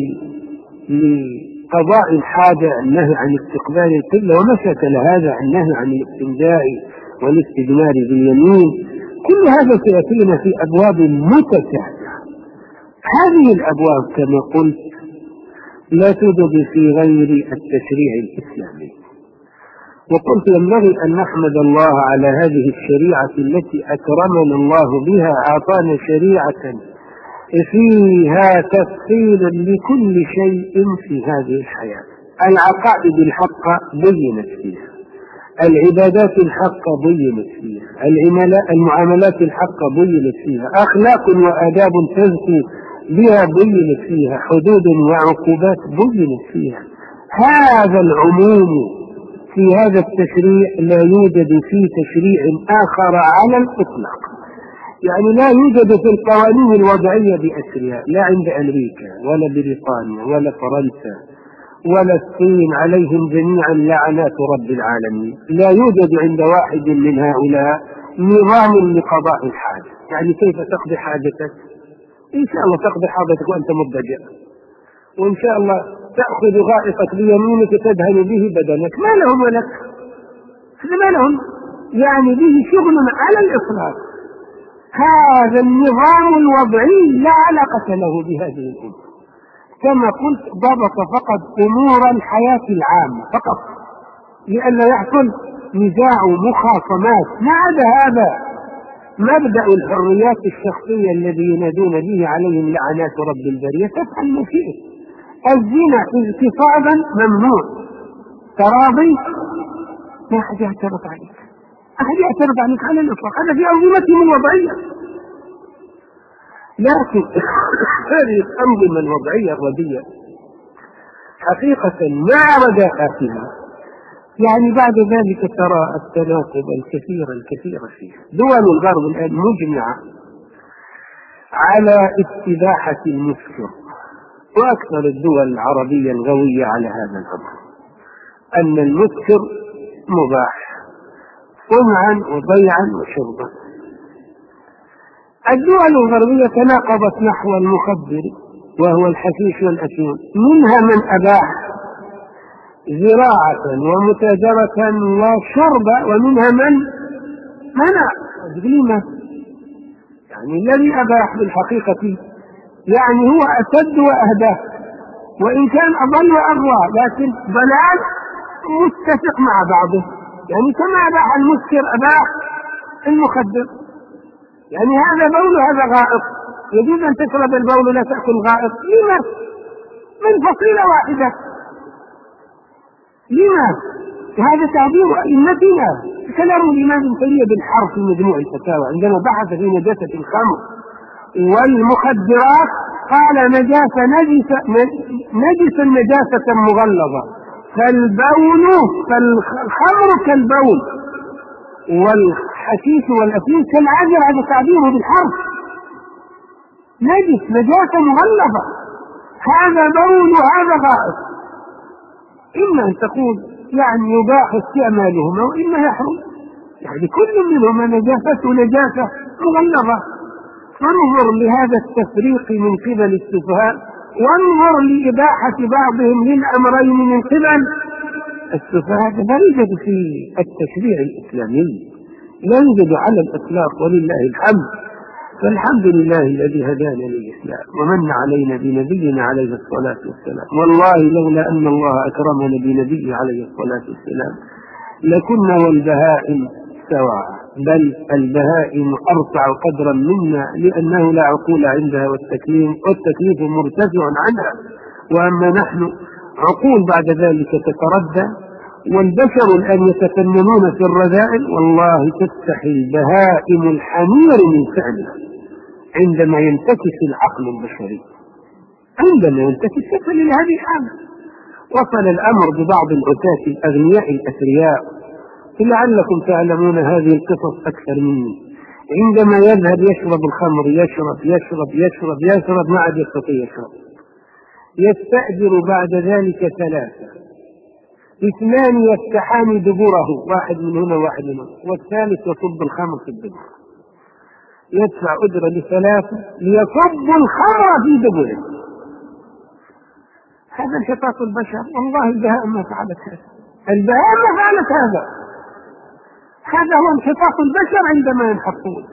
لقضاء الحاجة، النهي عن استقبال القبلة، وما شكل هذا النهي عن الاستنجاء والاستجمار باليمين. كل هذا سيأتينا في أبواب متسعة. هذه الأبواب كما قلت لا توجد في غير التشريع الإسلامي. وقلت ينبغي أن نحمد الله على هذه الشريعة التي أكرمنا الله بها، أعطانا شريعة فيها تفصيل لكل شيء في هذه الحياة. العقائد الحقة بينت فيها، العبادات الحقة بينت فيها، المعاملات الحقة بينت فيها، أخلاق وآداب تزكي بها بينت فيها، حدود وعقوبات بينت فيها. هذا العموم في هذا التشريع لا يوجد في تشريع آخر على الإطلاق. يعني لا يوجد في القوانين الوضعية بأسرها، لا عند أمريكا ولا بريطانيا ولا فرنسا ولا الصين عليهم جميعا لعنات رب العالمين. لا يوجد عند واحد من هؤلاء نظام لقضاء الحاجة. يعني كيف تقضي حاجتك؟ إن شاء الله تقضي حاجتك وأنت مضطجع، وإن شاء الله تأخذ غائطك بيمينك تدهن به بدنك. ما لهم ولك، ما لهم يعني به شغل على الإطلاق. هذا النظام الوضعي لا علاقة له بهذه الأمور. كما قلت ضبط فقط أمور الحياة العامة فقط، لئلا يحصل نزاع ومخاصمات. ما عدا هذا مبدأ الحريات الشخصية الذي ينادون به عليهم لعنات رب البرية تفعل ما شئت. الزنا اغتصابا ممنوع، تراضي ما أحد يعترض عليك، أحد يعترض عليك على الإطلاق. هذا في أنظمتهم الوضعية. لكن هذه الأنظمة الوضعية الرديئة حقيقة مع رداءتها يعني بعد ذلك ترى التناقض الكثير الكثير فيها. دول الغرب الآن مجمعة على استباحة المسكر، وأكثر الدول العربية الغوية على هذا الأمر، أن المسكر مباح صنعا وبيعا وشربا. الدول الغربية تناقضت نحو المخدر وهو الحشيش والأفيون، منها من أباح زراعة ومتاجرة وشربا، ومنها من منع. لما؟ يعني الذي أباح بالحقيقة يعني هو أسد وأهدى، وإن كان أضل وأغوى، لكن ضلال متفق مع بعضه. يعني كما أباح المسكر أباح المخدر. يعني هذا بول هذا غائط، يجوز أن تشرب البول لا تأكل غائط. لما؟ من فصيلة واحدة. لما؟ هذا تعبير أئمتنا. كلام الإمام ابن تيمية بالحرف في مجموع الفتاوى عندما بحث في نجاسة الخمر والمخدرات قال نجاسة نجسة نجسا نجاسة مغلظة، فالبول فالخمر كالبول والحشيش والأفيون كالعجل. هذا تعبيره بالحرف، نجس نجاسة مغلظة، هذا بول وهذا غائط. إما أن تقول يعني يباح استعمالهما وإما يحرم، يعني كل منهما نجاسة نجاسة مغلظة. فانظر لهذا التفريق من قبل السفهاء، وانظر لإباحة بعضهم للأمرين من قبل السفهاء. لا يوجد في التشريع الإسلامي، لا يوجد على الإطلاق ولله الحمد. فالحمد لله الذي هدانا للإسلام ومن علينا بنبينا عليه الصلاة والسلام. والله لولا أن الله أكرمنا بنبيه عليه الصلاة والسلام لكنا والبهائم سواء، بل البهائم أرفع قدرا منا لأنه لا عقول عندها والتكليف, والتكليف مرتفع عنها، وأما نحن عقول بعد ذلك تتردى، والبشر الآن يتفننون في الرذائل. والله تستحي البهائم الحمير من فعلها عندما ينتكس العقل البشري، عندما ينتكس يصل إلى هذه الحالة. وصل الأمر ببعض العتاة الأغنياء الأثرياء، لعلكم تعلمون هذه القصص أكثر مني، عندما يذهب يشرب الخمر يشرب يشرب يشرب يشرب ما عاد يستطيع يشرب، يستأجر بعد ذلك ثلاثة، اثنان يفتحان دبره، واحد من هنا واحد من هنا، والثالث يصب الخمر في الدبر، يدفع أجرة لثلاثة ليصب الخمر في دبره. هذا انحطاط البشر. والله البهائم ما فعلت هذا، البهائم ما فعلت هذا. هذا هو انحطاط البشر عندما ينحطون.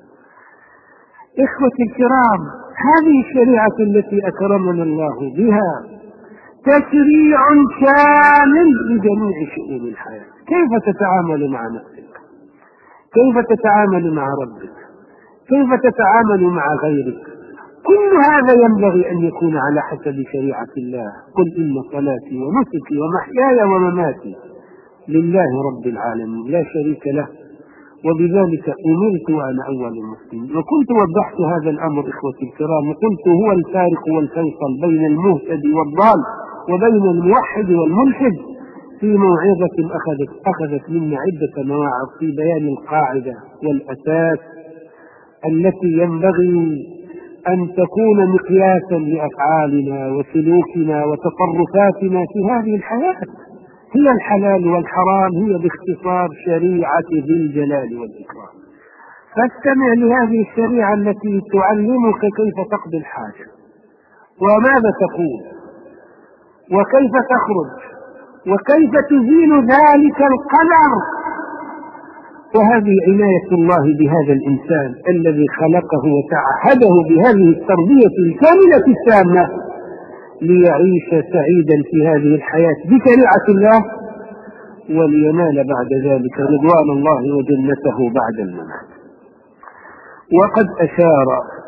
إخوتي الكرام، هذه الشريعة التي أكرمنا الله بها تشريع شامل لجميع شؤون الحياة. كيف تتعامل مع نفسك؟ كيف تتعامل مع ربك؟ كيف تتعامل مع غيرك؟ كل هذا ينبغي أن يكون على حسب شريعة الله. قل إن صلاتي ونسكي ومحياي ومماتي لله رب العالمين لا شريك له، وبذلك أمرت وأنا أول المسلمين. وكنت وضحت هذا الأمر إخوتي الكرام، وقلت هو الفارق والفيصل بين المهتدي والضال وبين الموحد والملحد في موعظة أخذت, أخذت منا عدة مواعظ في بيان القاعدة والأساس التي ينبغي أن تكون مقياسا لأفعالنا وسلوكنا وتصرفاتنا في هذه الحياة. هي الحلال والحرام، هي باختصار شريعة ذي الجلال والإكرام. فاستمع لهذه الشريعة التي تعلمك كيف تقضي الحاجة وماذا تقول وكيف تخرج وكيف تزيل ذلك القدر. وهذه عناية الله بهذا الإنسان الذي خلقه وتعهده بهذه التربية الكاملة التامة ليعيش سعيدا في هذه الحياة بشريعة الله، ولينال بعد ذلك رضوان الله وجنته بعد الممات. وقد أشار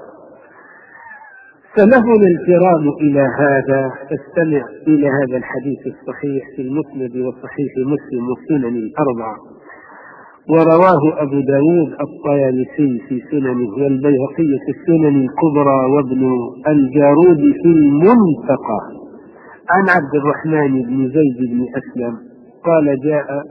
سلفنا الكرام إلى هذا، فاستمع إلى هذا الحديث الصحيح في المسند وصحيح مسلم والسنن الأربعة، ورواه أبو داود الطيالسي في سننه والبيهقي في السنن الكبرى وابن الجارود في المنتقى عن عبد الرحمن بن زيد بن أسلم قال جاء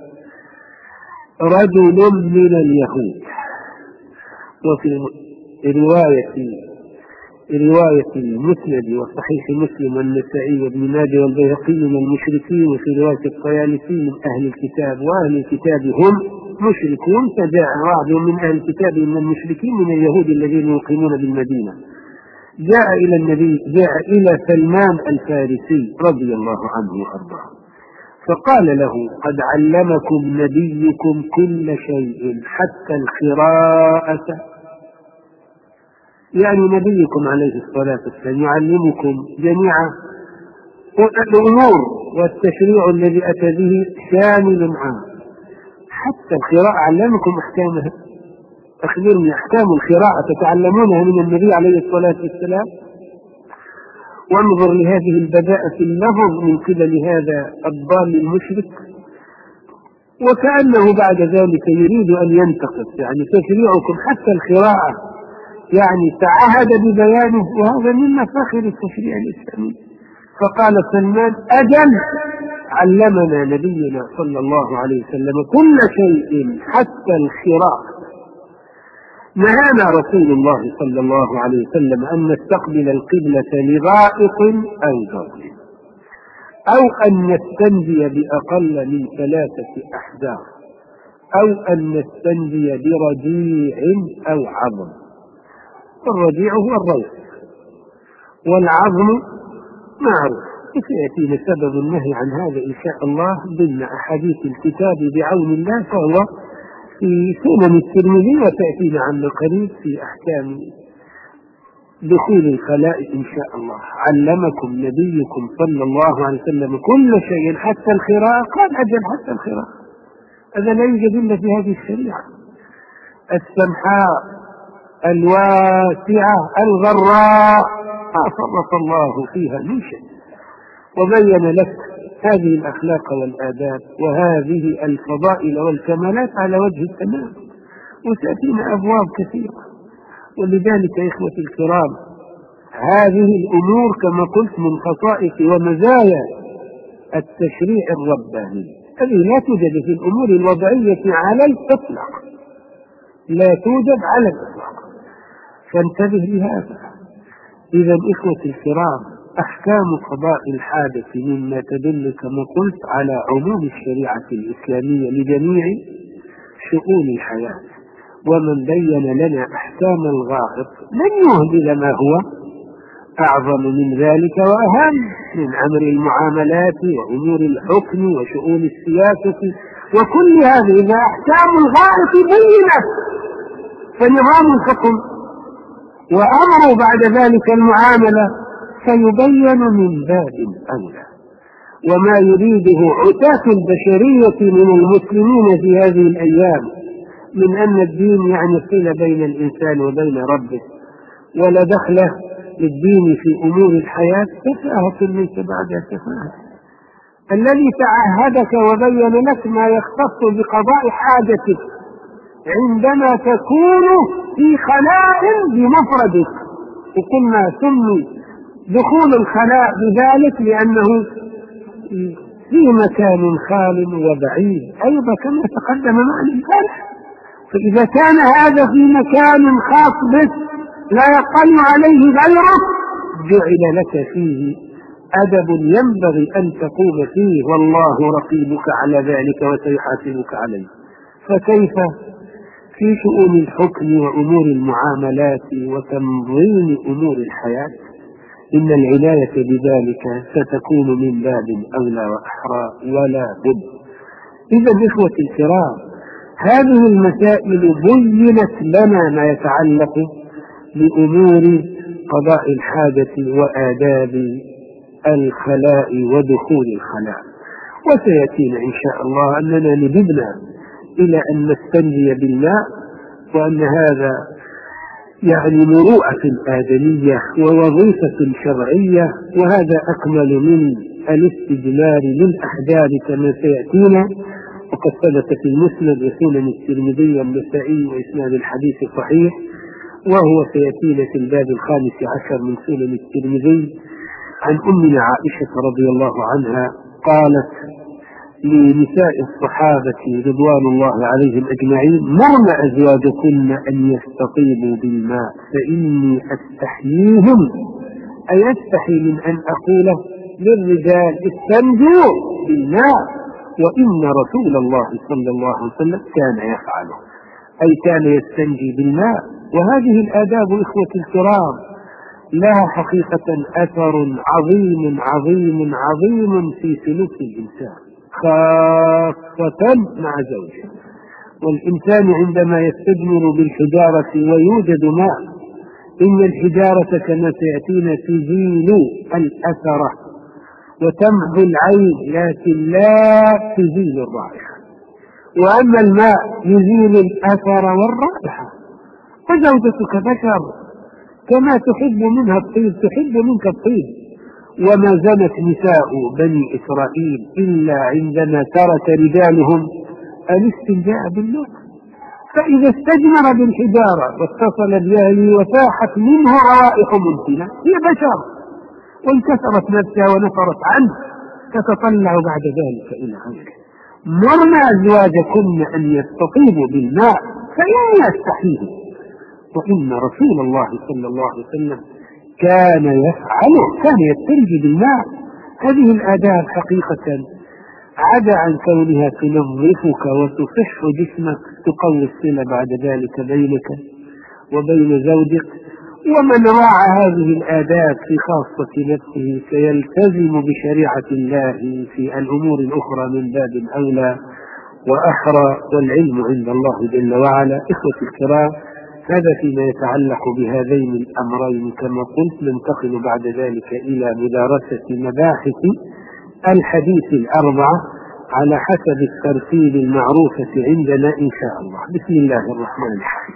رجل من اليهود، وفي رواية رواية المسند وصحيح مسلم والنسائي وابن ماجه والبيهقي من المشركين، وفي رواية الطيالسي من أهل الكتاب، وأهل الكتاب هم مشركون، فجاء بعض من أهل الكتاب من المشركين من اليهود الذين يقيمون بالمدينة، جاء إلى النبي جاء إلى سلمان الفارسي رضي الله عنه وأرضاه، فقال له قد علمكم نبيكم كل شيء حتى القراءة، يعني نبيكم عليه الصلاة والسلام يعلمكم جميع الأمور، والتشريع الذي أتى به شامل عام، حتى القراءة علمكم أحكامها. أخبرني أحكام القراءة تتعلمونها من النبي عليه الصلاة والسلام. وانظر لهذه البداءة في اللفظ من قبل هذا الضال المشرك، وكأنه بعد ذلك يريد أن ينتقص، يعني تشريعكم حتى القراءة، يعني تعهد ببيانه، وهذا من مفاخر التشريع الإسلامي. فقال سلمان أجل علمنا نبينا صلى الله عليه وسلم كل شيء حتى القراءة، نهانا رسول الله صلى الله عليه وسلم أن نستقبل القبلة لغائط أو بول أو أن نستنجي بأقل من ثلاثة أحجار، أو أن نستنجي برجيع أو عظم. الرجيع هو الروث، والعظم معروف، وسيأتينا سبب النهي عن هذا إن شاء الله ضمن أحاديث الكتاب بعون الله، فهو في سنن الترمذي، وتأتينا عن قريب في أحكام دخول الخلاء إن شاء الله. علمكم نبيكم صلى الله عليه وسلم كل شيء حتى الخراء. قال أجل حتى الخراء، هذا لا يوجد إلا في هذه الشريعة السمحاء الواسعة الغراء، ما فرط الله فيها من شيء، وبين لك هذه الأخلاق والآداب وهذه الفضائل والكمالات على وجه التمام، وتأتينا أبواب كثيرة. ولذلك يا إخوة الكرام، هذه الأمور كما قلت من خصائص ومزايا التشريع الرباني، هذه لا توجد في الأمور الوضعية على الإطلاق، لا توجد على الإطلاق، فانتبه لهذا. إذا إخوة الكرام، أحكام قضاء الحاجة مما تدل كما قلت على عموم الشريعة الإسلامية لجميع شؤون الحياة. ومن بين لنا أحكام الغائط لن يهدي ما هو أعظم من ذلك وأهم من أمر المعاملات وأمور الحكم وشؤون السياسة وكل هذه. إذا أحكام الغائط بينت فنظام الحكم وأمر بعد ذلك المعاملة سيبين من باب أولى. وما يريده عتاة البشرية من المسلمين في هذه الأيام من أن الدين يعني صلة بين الإنسان وبين ربه، ولا دخل للدين في أمور الحياة، تفاهة ليس بعدها تفاهة. الذي تعهدك وبين لك ما يختص بقضاء حاجتك عندما تكون في خلاء بمفردك، وقلنا سمي دخول الخلاء بذلك لأنه في مكان خال وبعيد أيضا كما تقدم معنا البارح. فإذا كان هذا في مكان خاص بك لا يطلع عليه غيرك جعل لك فيه أدب ينبغي أن تقوم فيه، والله رقيبك على ذلك وسيحاسبك عليه. فكيف في شؤون الحكم وأمور المعاملات وتنظيم أمور الحياة؟ إن العناية بذلك ستكون من باب أولى وأحرى ولا بد. إذا إخوة الكرام، هذه المسائل بينت لنا ما يتعلق بأمور قضاء الحاجة وآداب الخلاء ودخول الخلاء. وسيأتينا إن شاء الله أننا ندبنا إلى أن نستنجي بالماء، وأن هذا يعني مروءة آدمية ووظيفة شرعية، وهذا أكمل من الاستجمار للأحجار كما سيأتينا. وقد ثبت في المسند وسنن الترمذي والنسائي وإسناد الحديث صحيح، وهو سيأتينا في الباب الخامس عشر من سنن الترمذي عن أمنا عائشة رضي الله عنها قالت لنساء الصحابة رضوان الله عليهم أجمعين: مرن أزواجكن أن يستطيبوا بالماء فإني أستحييهم، أي أستحي من أن أقول للرجال استنجوا بالماء، وإن رسول الله صلى الله عليه وسلم كان يفعله، أي كان يستنجي بالماء. وهذه الآداب إخوة الكرام لها حقيقة أثر عظيم عظيم عظيم في سلوك الإنسان خاصة مع زوجه. والإنسان عندما يستجمر بالحجارة ويوجد ماء، إن الحجارة كما سيأتينا تزيل الأثر وتمحو العين لكن لا تزيل الرائحة، وأما الماء يزيل الأثر والرائحة. وزوجتك بشر كما تحب منها الطيب تحب منك الطيب. وما زنت نساء بني إسرائيل إلا عندما ترك رجالهم الاستنجاء بالماء. فإذا استجمر بالحجارة واتصل بأهله وفاحت منه روائح منتنة، هي بشر وانكسرت نفسها ونفرت عنه، تتطلع بعد ذلك إلى غيره. مرنا أزواجكن أن يستطيبوا بالماء فإني أستحيه، وإن رسول الله صلى الله عليه وسلم كان يفعله، كان يستنجي بالماء. هذه الآداب حقيقة عدا عن كونها تنظفك وتصح جسمك تقوي الصلة بعد ذلك بينك وبين زوجك. ومن راعى هذه الآداب في خاصة نفسه سيلتزم بشريعة الله في الأمور الأخرى من باب أولى وأحرى، والعلم عند الله جل وعلا. إخوتي الكرام، هذا فيما يتعلق بهذين الأمرين. كما قلت ننتقل بعد ذلك إلى مدارسة مباحث الحديث الأربعة على حسب الترتيب المعروفة عندنا إن شاء الله. بسم الله الرحمن الرحيم.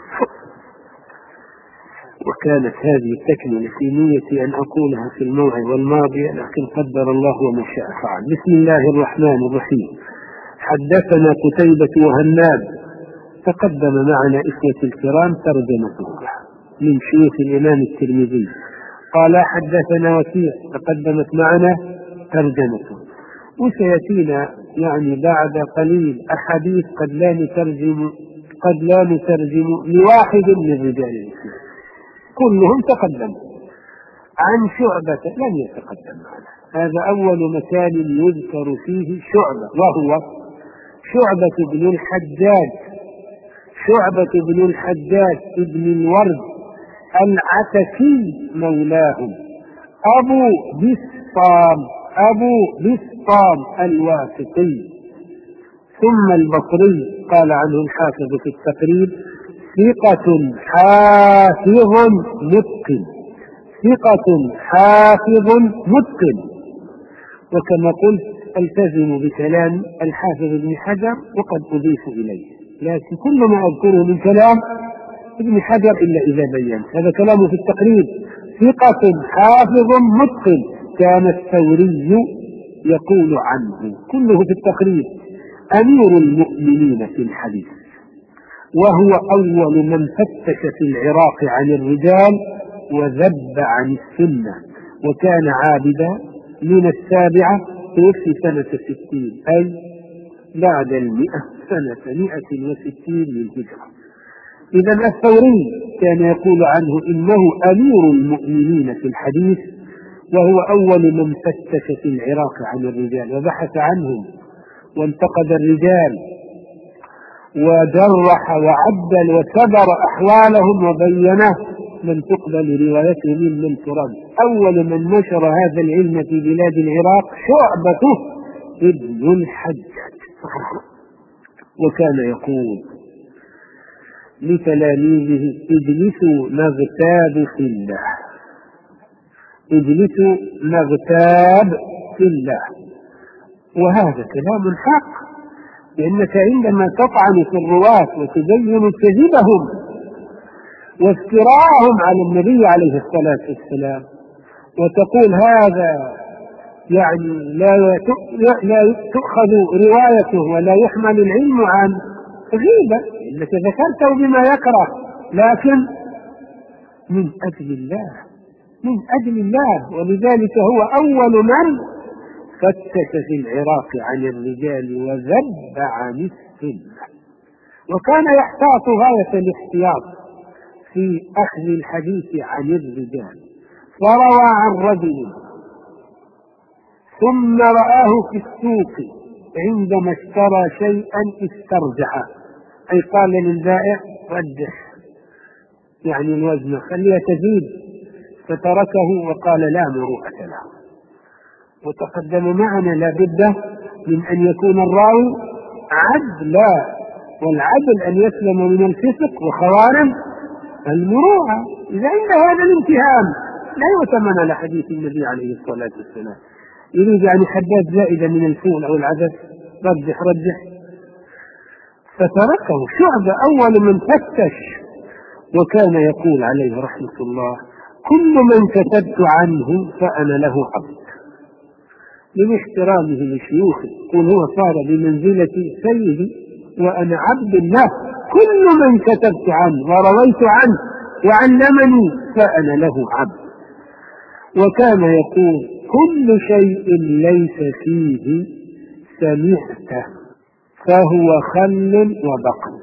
وكانت هذه التكملة في نيتي أن أقولها في الموعظة الماضية، لكن قدر الله وما شاء فعل. بسم الله الرحمن الرحيم. حدثنا قتيبة وهناد، تقدم معنا إخوة الكرام ترجمته من شيوخ الإمام الترمذي. قال حدثنا وكيع، تقدمت معنا ترجمته. وسيأتينا يعني بعد قليل أحاديث قد لا نترجم قد لا نترجم لواحد من رجال الإسلام، كلهم تقدموا. عن شعبة لم يتقدم معنا، هذا أول مكان يذكر فيه شعبة، وهو شعبة بن الحجاج شعبة بن الحجاج ابن الورد العتكي مولاهم، أبو بسطام أبو بسطام الواسطي ثم البصري. قال عنه الحافظ في التقريب: ثقة حافظ متقن ثقة حافظ متقن. وكما قلت التزم بكلام الحافظ ابن حجر وقد أضيف إليه، لكن كل ما أذكره من كلام ابن حجر إلا إذا بينت. هذا كلامه في التقريب: ثقة حافظ متقن. كان الثوري يقول عنه، كله في التقريب: أمير المؤمنين في الحديث، وهو أول من فتش في العراق عن الرجال وذب عن السنة، وكان عابدا من السابعة، توفي سنة ستين أي بعد المئة سنة مئة وستين للهجرة. إذا الثوري كان يقول عنه إنه أمير المؤمنين في الحديث، وهو أول من فتش في العراق عن الرجال وبحث عنهم وانتقد الرجال وجرح وعدل وسبر أحوالهم وبينه من تقبل روايته ممن ترد. أول من نشر هذا العلم في بلاد العراق شعبة ابن الحجاج. وكان يقول لتلاميذه: اجلسوا نغتاب في الله اجلسوا نغتاب في الله. وهذا كلام حق، لأنك عندما تطعن في الرواة وتبين كذبهم وافتراءهم على النبي عليه الصلاة والسلام وتقول هذا يعني لا لا تؤخذ روايته ولا يحمل العلم عن غيبة، إنك ذكرته بما يكره، لكن من أجل الله من أجل الله ولذلك هو أول من فتش في العراق عن الرجال وذب عن السنة. وكان يحتاط غاية الاحتياط في أخذ الحديث عن الرجال. فروى عن رجل ثم رآه في السوق عندما اشترى شيئا استرجعه، أي قال للبائع: رجح يعني الوزن خليها تزيد، فتركه وقال: لا مروءة له. وتقدم معنا لا بد من أن يكون الراوي عدلا، والعدل أن يسلم من الفسق وخوارم المروءة. إذا عند هذا الامتهان لا يؤتمن على حديث النبي عليه الصلاة والسلام. يريد يعني حبات زائدة من الفول أو العدس، رجح رجح، فتركه. شعبة أول من فتش، وكان يقول عليه رحمة الله: كل من كتبت عنه فأنا له عبد. من احترامه لشيوخه يقول هو صار بمنزلة سيدي وأنا عبد الله. كل من كتبت عنه ورويت عنه وعلمني فأنا له عبد. وكان يقول: كل شيء ليس فيه سمعته فهو خل وبقل.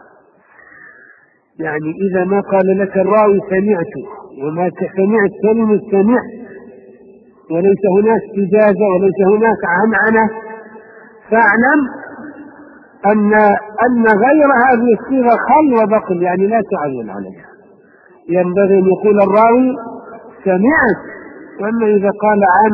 يعني إذا ما قال لك الراوي سمعته وما سمعت كلمة سمعت وليس هناك إجازة وليس هناك عنعنة، فاعلم أن أن غير هذه الصيغة خل وبقل، يعني لا تعين عليها. ينبغي أن يقول الراوي سمعت، وأما إذا قال عن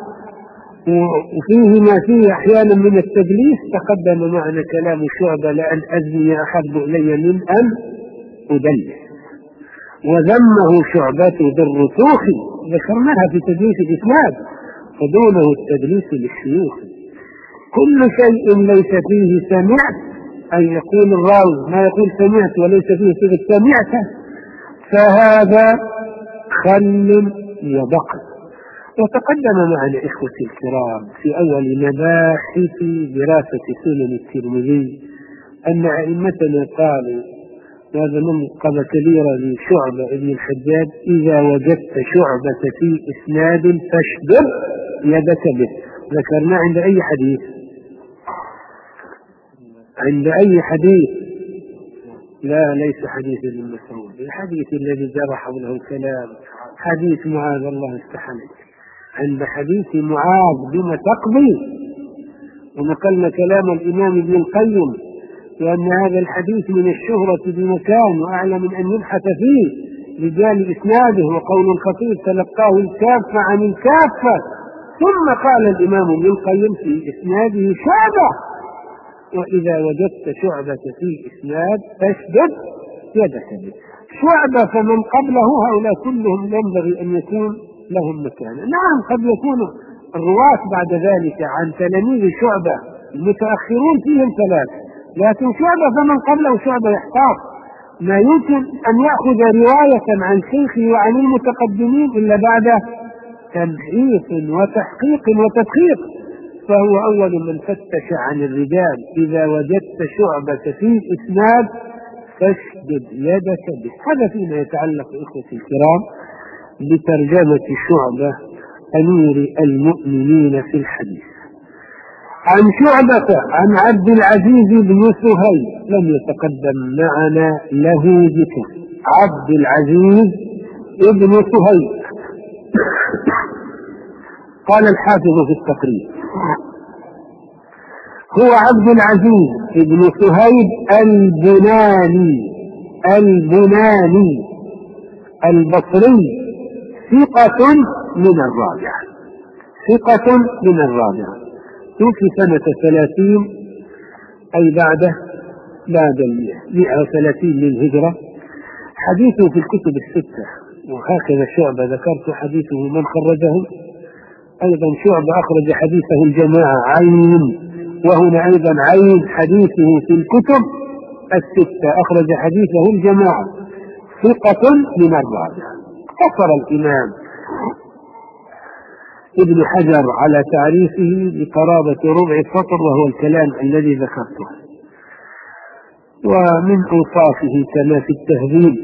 وفيه ما فيه أحيانا من التدليس تقدم معنا كلام شعبة لأن أزني أحب إلي من أن أدلس، وذمه شعبة بالرسوخ ذكرناها في تدليس الإسناد، فدونه التدليس للشيوخ. كل شيء ليس فيه سمعت أن يقول الراوي ما يقول سمعت وليس فيه صيغة سمعت فهذا خل وبقل. وتقدم معنا إخوتي الكرام في أول مباحث دراسة سنن الترمذي أن أئمتنا قالوا، وهذا منقبة كبيرة لشعبة ابن الحجاج: إذا وجدت شعبة في إسناد فاشدد يدك به. ذكرنا عند أي حديث؟ عند أي حديث؟ لا، ليس حديث ابن مسعود، الحديث الذي جرى حوله الكلام حديث معاذ الله استحمل. عند حديث معاذ بما تقضي، ونقلنا كلام الإمام ابن القيم لأن هذا الحديث من الشهرة بمكان وأعلى من أن يبحث فيه رجال إسناده، وقول الخطيب تلقاه الكافة عن الكافة. ثم قال الإمام ابن القيم في إسناده شعبة، وإذا وجدت شعبة في إسناد فاشدد يدك به. شعبة فمن قبله هؤلاء كلهم ينبغي أن يكون لهم مكان. نعم قد يكون الرواة بعد ذلك عن تلاميذ شعبة المتأخرون فيهم ثلاثة، لكن شعبة فمن قبله شعبة يحتاط، ما يمكن أن يأخذ رواية عن شيخه وعن المتقدمين إلا بعد تمحيص وتحقيق وتدقيق، فهو أول من فتش عن الرجال. إذا وجدت شعبة في إسناد فاشدد يدك به. هذا فيما يتعلق إخوتي الكرام بترجمة شعبة أمير المؤمنين في الحديث. عن شعبة عن عبد العزيز بن سهيل لم يتقدم معنا له ذكر. عبد العزيز بن سهيل قال الحافظ في التقريب: هو عبد العزيز بن سهيل البناني البناني البصري، ثقة من الرابعة ثقة من الرابعة توفي سنة ثلاثين أي بعد بعد المئة وثلاثين للهجرة. حديثه في الكتب الستة، وهكذا شعبة ذكرت حديثه من خرجه. أيضا شعبة أخرج حديثه الجماعة عين، وهنا أيضا عين حديثه في الكتب الستة أخرج حديثه الجماعة، ثقة من الرابعة. قصر الإمام ابن حجر على تعريفه بقرابة ربع سطر، وهو الكلام الذي ذكرته. ومن أوصافه كما في التهذيب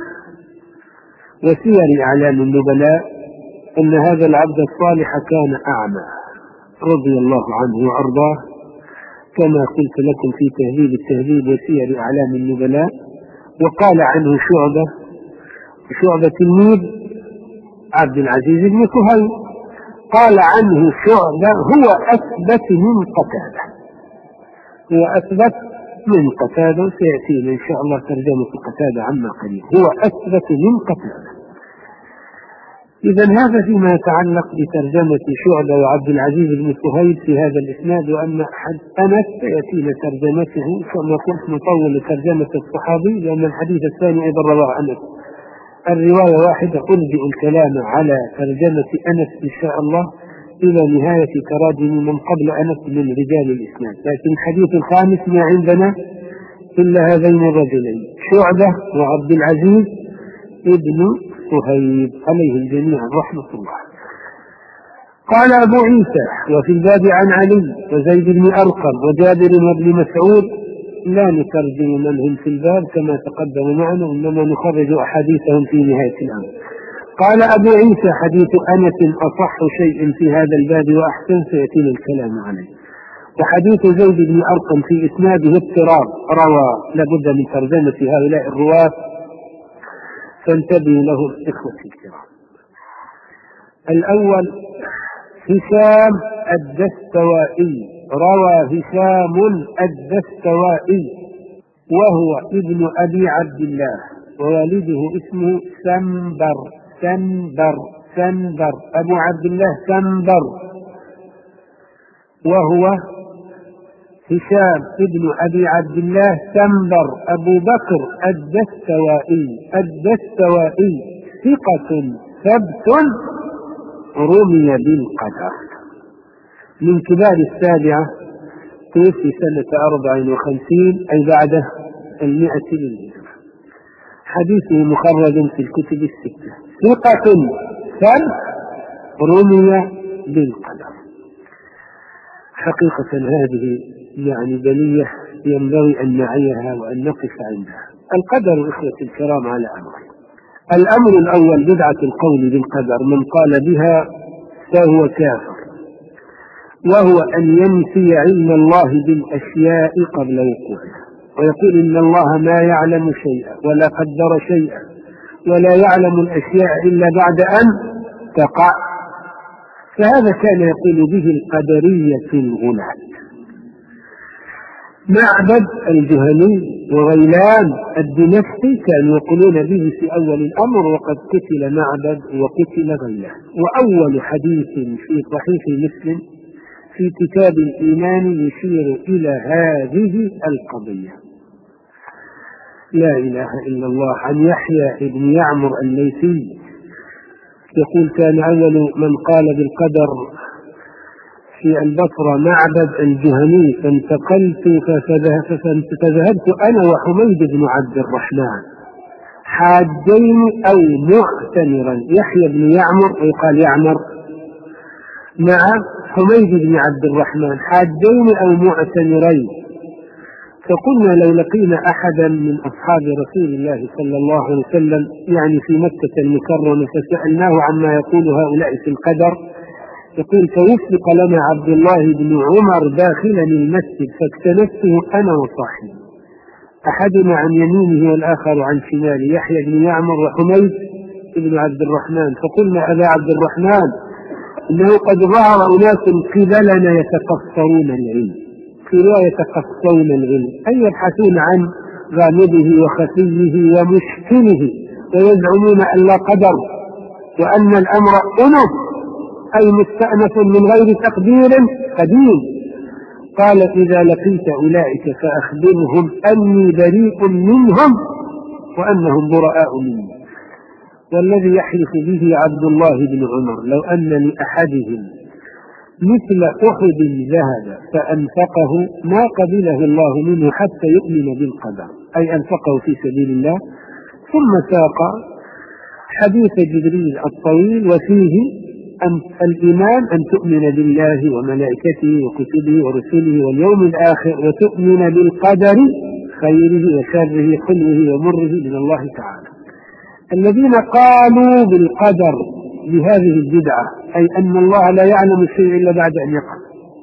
وسير أعلام النبلاء أن هذا العبد الصالح كان أعمى رضي الله عنه وأرضاه، كما قلت لكم في تهذيب التهذيب وسير أعلام النبلاء. وقال عنه شعبة شعبة تلميذ عبد العزيز بن سهيل، قال عنه شعبة هو أثبت من قتادة هو أثبت من قتادة سيأتينا إن شاء الله ترجمة قتادة عما قليل. هو أثبت من قتادة. إذن هذا فيما يتعلق بترجمة شعبة وعبد العزيز بن سهيل في هذا الإسناد. وأما أنس سيأتينا ترجمته كما قلت نطول ترجمة الصحابي لأن الحديث الثاني أيضا رواه أنس. الرواية واحدة، ألجئ الكلام على ترجمة أنس إن شاء الله إلى نهاية تراجم من قبل أنس من رجال الإسناد. لكن الحديث الخامس ما عندنا إلا هذين الرجلين شعبة وعبد العزيز ابن سهيل عليهم جميعا رحمة الله. قال أبو عيسى: وفي الباب عن علي وزيد بن أرقم وجابر وابن مسعود. لا نترجم من هم في الباب كما تقدم معنا، إنما نخرج أحاديثهم في نهاية الأمر. قال أبو عيسى: حديث أنس أصح شيء في هذا الباب وأحسن، سيأتينا الكلام عليه. وحديث زيد بن أرقم في إسناده اضطراب روى، لابد من ترجمة هؤلاء الرواة فانتبهوا لهم إخوتي الكرام. الأول هشام الدستوائي، روى هشام الدستوائي وهو ابن أبي عبد الله، ووالده اسمه سنبر سنبر سنبر أبو عبد الله سنبر، وهو هشام ابن أبي عبد الله سنبر أبو بكر الدستوائي الدستوائي ثقة ثبت رمي بالقدر، من كبار السابعة، توفي سنة أربع وخمسين أي بعد المئة للهجرة. حديثه مخرج في الكتب الستة، ثقة ثبت رمي بالقدر. حقيقة هذه يعني بلية ينبغي أن نعيها وأن نقف عندها. القدر إخوة الكرام على أمر. الأمر الأول بدعة القول بالقدر، من قال بها فهو كافر، وهو أن ينفي علم الله بالأشياء قبل وقوعها، ويقول إن الله ما يعلم شيئا ولا قدر شيئا ولا يعلم الأشياء إلا بعد أن تقع. فهذا كان يقول به القدرية الغلاة. معبد الجهني وغيلان الدمشقي كانوا يقولون به في أول الأمر، وقد قتل معبد وقتل غيلان. وأول حديث في صحيح مسلم في كتاب الإيمان يشير إلى هذه القضية. لا إله إلا الله. عن يحيى بن يعمر الليثي يقول كان أول من قال بالقدر في البصرة معبد الجهني، فانتقلت فذهبت أنا وحميد بن عبد الرحمن حاجين أو معتمرا. يحيى بن يعمر ويقال يعمر مع حميد بن عبد الرحمن حاجين أو معتمرين، فقلنا لو لقينا أحدا من أصحاب رسول الله صلى الله عليه وسلم يعني في مكة المكرمة فسألناه عما يقول هؤلاء في القدر، يقول فوفق لنا عبد الله بن عمر داخلا المسجد فاكتنفته أنا وصاحبي، أحدنا عن يمينه والآخر عن شماله، يحيى بن يعمر وحميد بن عبد الرحمن، فقلنا أبا عبد الرحمن إنه قد ظهر أناس قبلنا يتقصرون العلم، في رواية يتقصون العلم أي يبحثون عن غامضه وخفيه ومشكله، ويزعمون أن لا قدر وأن الأمر أنف أي مستأنف من غير تقدير قديم. قال إذا لقيت أولئك فأخبرهم أني بريء منهم وأنهم براء مني. والذي يحلف به عبد الله بن عمر لو أن لأحدهم مثل أحد ذهب فأنفقه ما قبله الله منه حتى يؤمن بالقدر، أي أنفقه في سبيل الله. ثم ساق حديث جبريل الطويل وفيه أن الإيمان أن تؤمن بالله وملائكته وكتبه ورسله واليوم الآخر، وتؤمن بالقدر خيره وشره حلوه ومره من الله تعالى. الذين قالوا بالقدر بهذه البدعة أي أن الله لا يعلم الشيء إلا بعد أن يقع،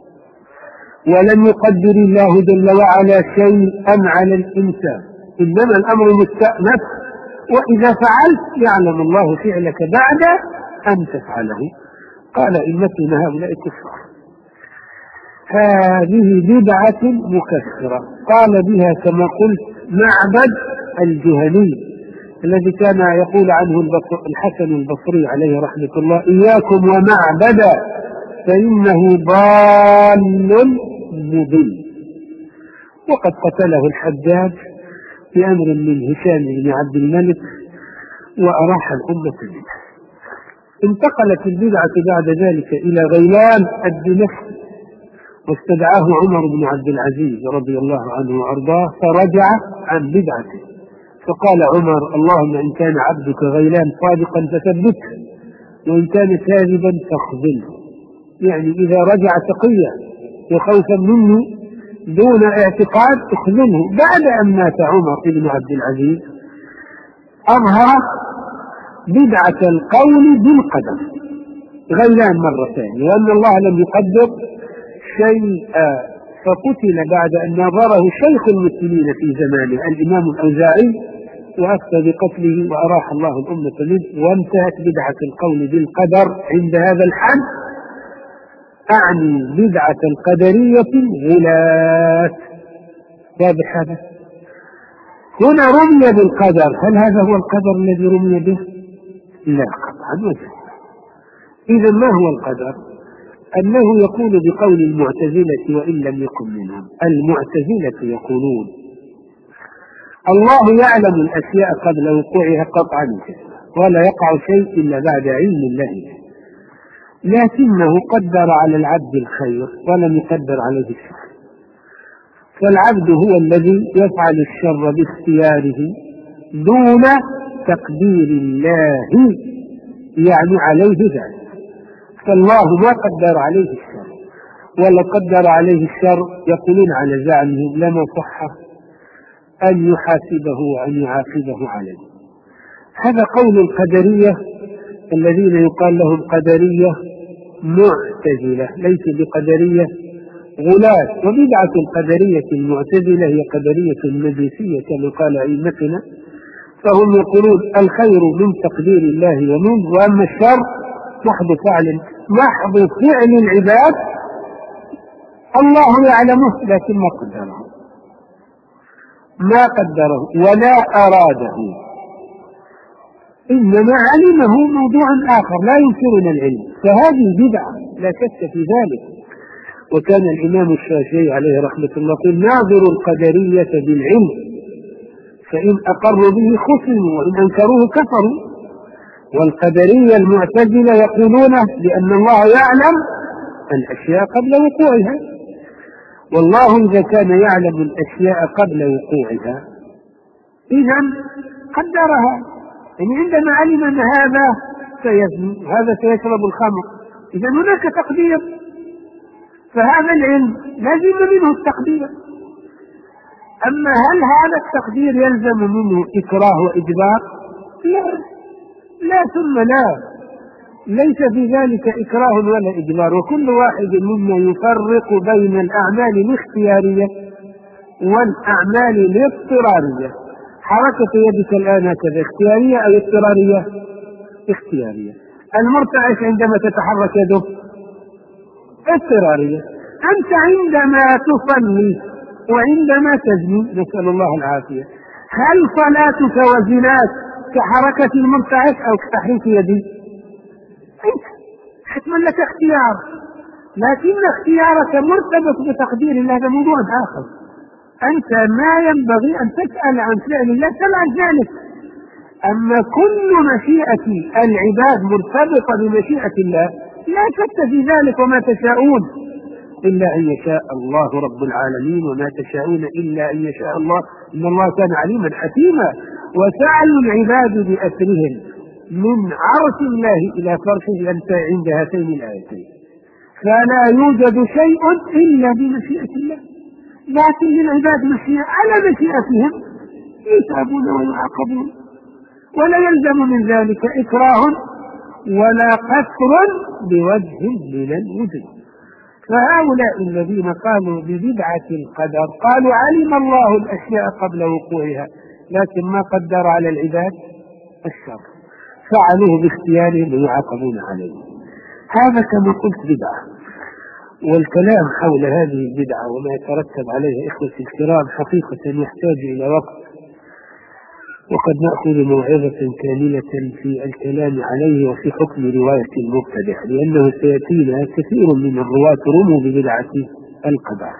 ولم يقدر الله جل وعلا شيئا على الإنسان، إنما الأمر مستأنف، وإذا فعلت يعلم الله فعلك بعد أن تفعله. قال إن مثل هؤلاء الكفار. هذه بدعة مكفرة قال بها كما قلت معبد الجهني الذي كان يقول عنه الحسن البصري عليه رحمة الله إياكم ومعبدا فإنه ضال مضل. وقد قتله الحجاج بأمر من هشام بن عبد الملك وأراح الأمة منه. انتقلت البدعة بعد ذلك إلى غيلان الدمشقي، واستدعاه عمر بن عبد العزيز رضي الله عنه وأرضاه فرجع عن بدعته، فقال عمر اللهم إن كان عبدك غيلان صادقا فثبته وإن كان كاذبا فاخذله، يعني إذا رجع تقيا وخوفا مني دون اعتقاد اخذله. بعد أن مات عمر بن عبد العزيز أظهر بدعة القول بالقدر غيلان مرة ثانية، وأن الله لم يقدر شيئا، فقتل بعد أن نظره شيخ المسلمين في زمانه الإمام الأوزاعي وأفتى بقتله وأراح الله الأمة منه، وانتهت بدعة القول بالقدر عند هذا الحد أعني بدعة القدرية غلاة. واضح هذا؟ هنا رمي بالقدر، هل هذا هو القدر الذي رمي به؟ لا قطعا. إذا ما هو القدر؟ أنه يقول بقول المعتزلة وإن لم يكن منهم. المعتزلة يقولون الله يعلم الأشياء قبل وقوعها قطعا ولا يقع شيء إلا بعد علم الله، لكنه قدر على العبد الخير ولم يقدر عليه الشر، فالعبد هو الذي يفعل الشر باختياره دون تقدير الله يعني عليه ذلك، فالله ما قدر عليه الشر، ولا قدر عليه الشر يقولون على زعمهم لما صح أن يحاسبه وأن يعاقبه عليه. هذا قول القدرية الذين يقال لهم قدرية معتزلة، ليس بقدرية غلاة. وبدعة القدرية المعتزلة هي قدرية مجوسية كما قال أئمتنا، فهم يقولون الخير من تقدير الله ومنه، وأما الشر محض فعل محض فعل العباد الله يعلمه لكن ما قدره ما قدره ولا أراده، إنما علمه موضوع آخر لا ينكرنا العلم، فهذه بدعة لا شك في ذلك. وكان الإمام الشافعي عليه رحمة الله يقول ناظر القدرية بالعلم فإن أقروا به خصموا وإن أنكروه كفروا. والقدرية المعتزلة يقولون بأن الله يعلم الأشياء قبل وقوعها، والله إذا كان يعلم الأشياء قبل وقوعها إذن قدرها. يعني عندما علم أن هذا سيزني هذا سيشرب الخمر إذن هناك تقدير، فهذا العلم لازم منه التقدير. أما هل هذا التقدير يلزم منه إكراه وإجبار؟ لا لا ثم لا، ليس في ذلك إكراه ولا إجبار. وكل واحد منا يفرق بين الأعمال الاختيارية والأعمال الاضطرارية. حركة يدك الآن هكذا اختيارية أو اضطرارية؟ اختيارية. المرتعش عندما تتحرك يده اضطرارية. أنت عندما تصلي وعندما تزني نسأل الله العافية، هل صلاتك وزناك كحركة المرتعش أو كتحريك يدي؟ أنت حتما لك اختيار، لكن اختيارك مرتبط بتقدير الله، هذا موضوع آخر. أنت ما ينبغي أن تسأل عن فعل الله، سأل عن فعلك. أما كل مشيئة العباد مرتبطة بمشيئة الله لا شك في ذلك، وما تشاءون إلا أن يشاء الله رب العالمين، وما تشاءون إلا أن يشاء الله إن الله كان عليما حكيما. وسعي العباد بأسرهم من عرش الله إلى فرشه أنت عند هاتين الآيتين، فلا يوجد شيء إلا بمشيئة الله، لكن للعباد مشيئة على مشيئتهم يثابون ويعاقبون، ولا يلزم من ذلك إكراه ولا قصر بوجه من الوجوه. فهؤلاء الذين قالوا ببدعة القدر قالوا علم الله الأشياء قبل وقوعها لكن ما قدر على العباد الشر، فعلوه باختيارهم ويعاقبون عليه. هذا كما قلت بدعة. والكلام حول هذه البدعة وما يترتب عليها إخوتي الكرام حقيقة يحتاج إلى وقت، وقد نأخذ موعظة كاملة في الكلام عليه وفي حكم رواية المبتدع، لأنه سيأتينا كثير من الرواة رموا ببدعة القدر،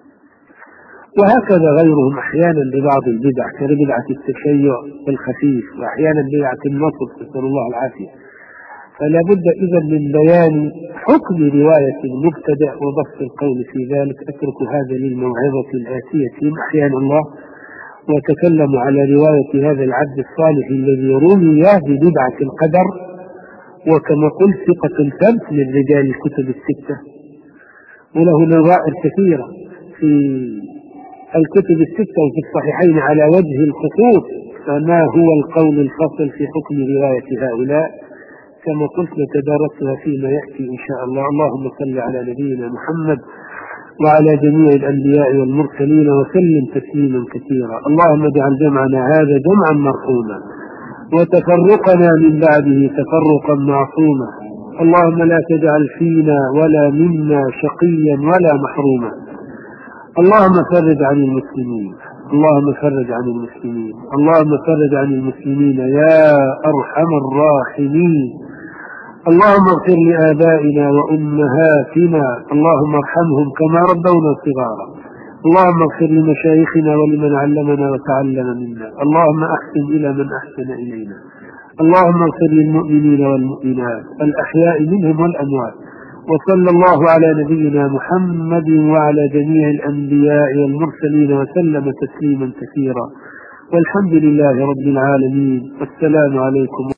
وهكذا غيرهم أحيانا ببعض البدع كبدعة التشيع الخفيف، وأحيانا بدعة النصب نسأل الله العافية. فلا بد إذا من بيان حكم رواية المبتدع وبسط القول في ذلك. أترك هذا للموعظة الآتية إن أحيانا الله، وتكلم على رواية هذا العبد الصالح الذي رمي ببدعة القدر، وكما قلت ثقة ثبت من رجال الكتب الستة، وله نظائر كثيرة في الكتب الستة وفي الصحيحين على وجه الخصوص. فما هو القول الفصل في حكم رواية هؤلاء كما قلت نتدارسها فيما يأتي إن شاء الله. اللهم صل على نبينا محمد وعلى جميع الأنبياء والمرسلين وسلم تسليما كثيرا. اللهم اجعل جمعنا هذا جمعا مرحوما وتفرقنا من بعده تفرقا معصوما، اللهم لا تجعل فينا ولا منا شقيا ولا محروما. اللهم فرج عن المسلمين، اللهم فرج عن المسلمين، اللهم فرج عن المسلمين يا أرحم الراحمين. اللهم اغفر لآبائنا وأمهاتنا، اللهم ارحمهم كما ربونا صغارا. اللهم اغفر لمشايخنا ولمن علمنا وتعلم منا. اللهم أحسن إلى من أحسن إلينا. اللهم اغفر للمؤمنين والمؤمنات الأحياء منهم والأموات. وصلى الله على نبينا محمد وعلى جميع الأنبياء والمرسلين وسلم تسليما كثيرا، والحمد لله رب العالمين. والسلام عليكم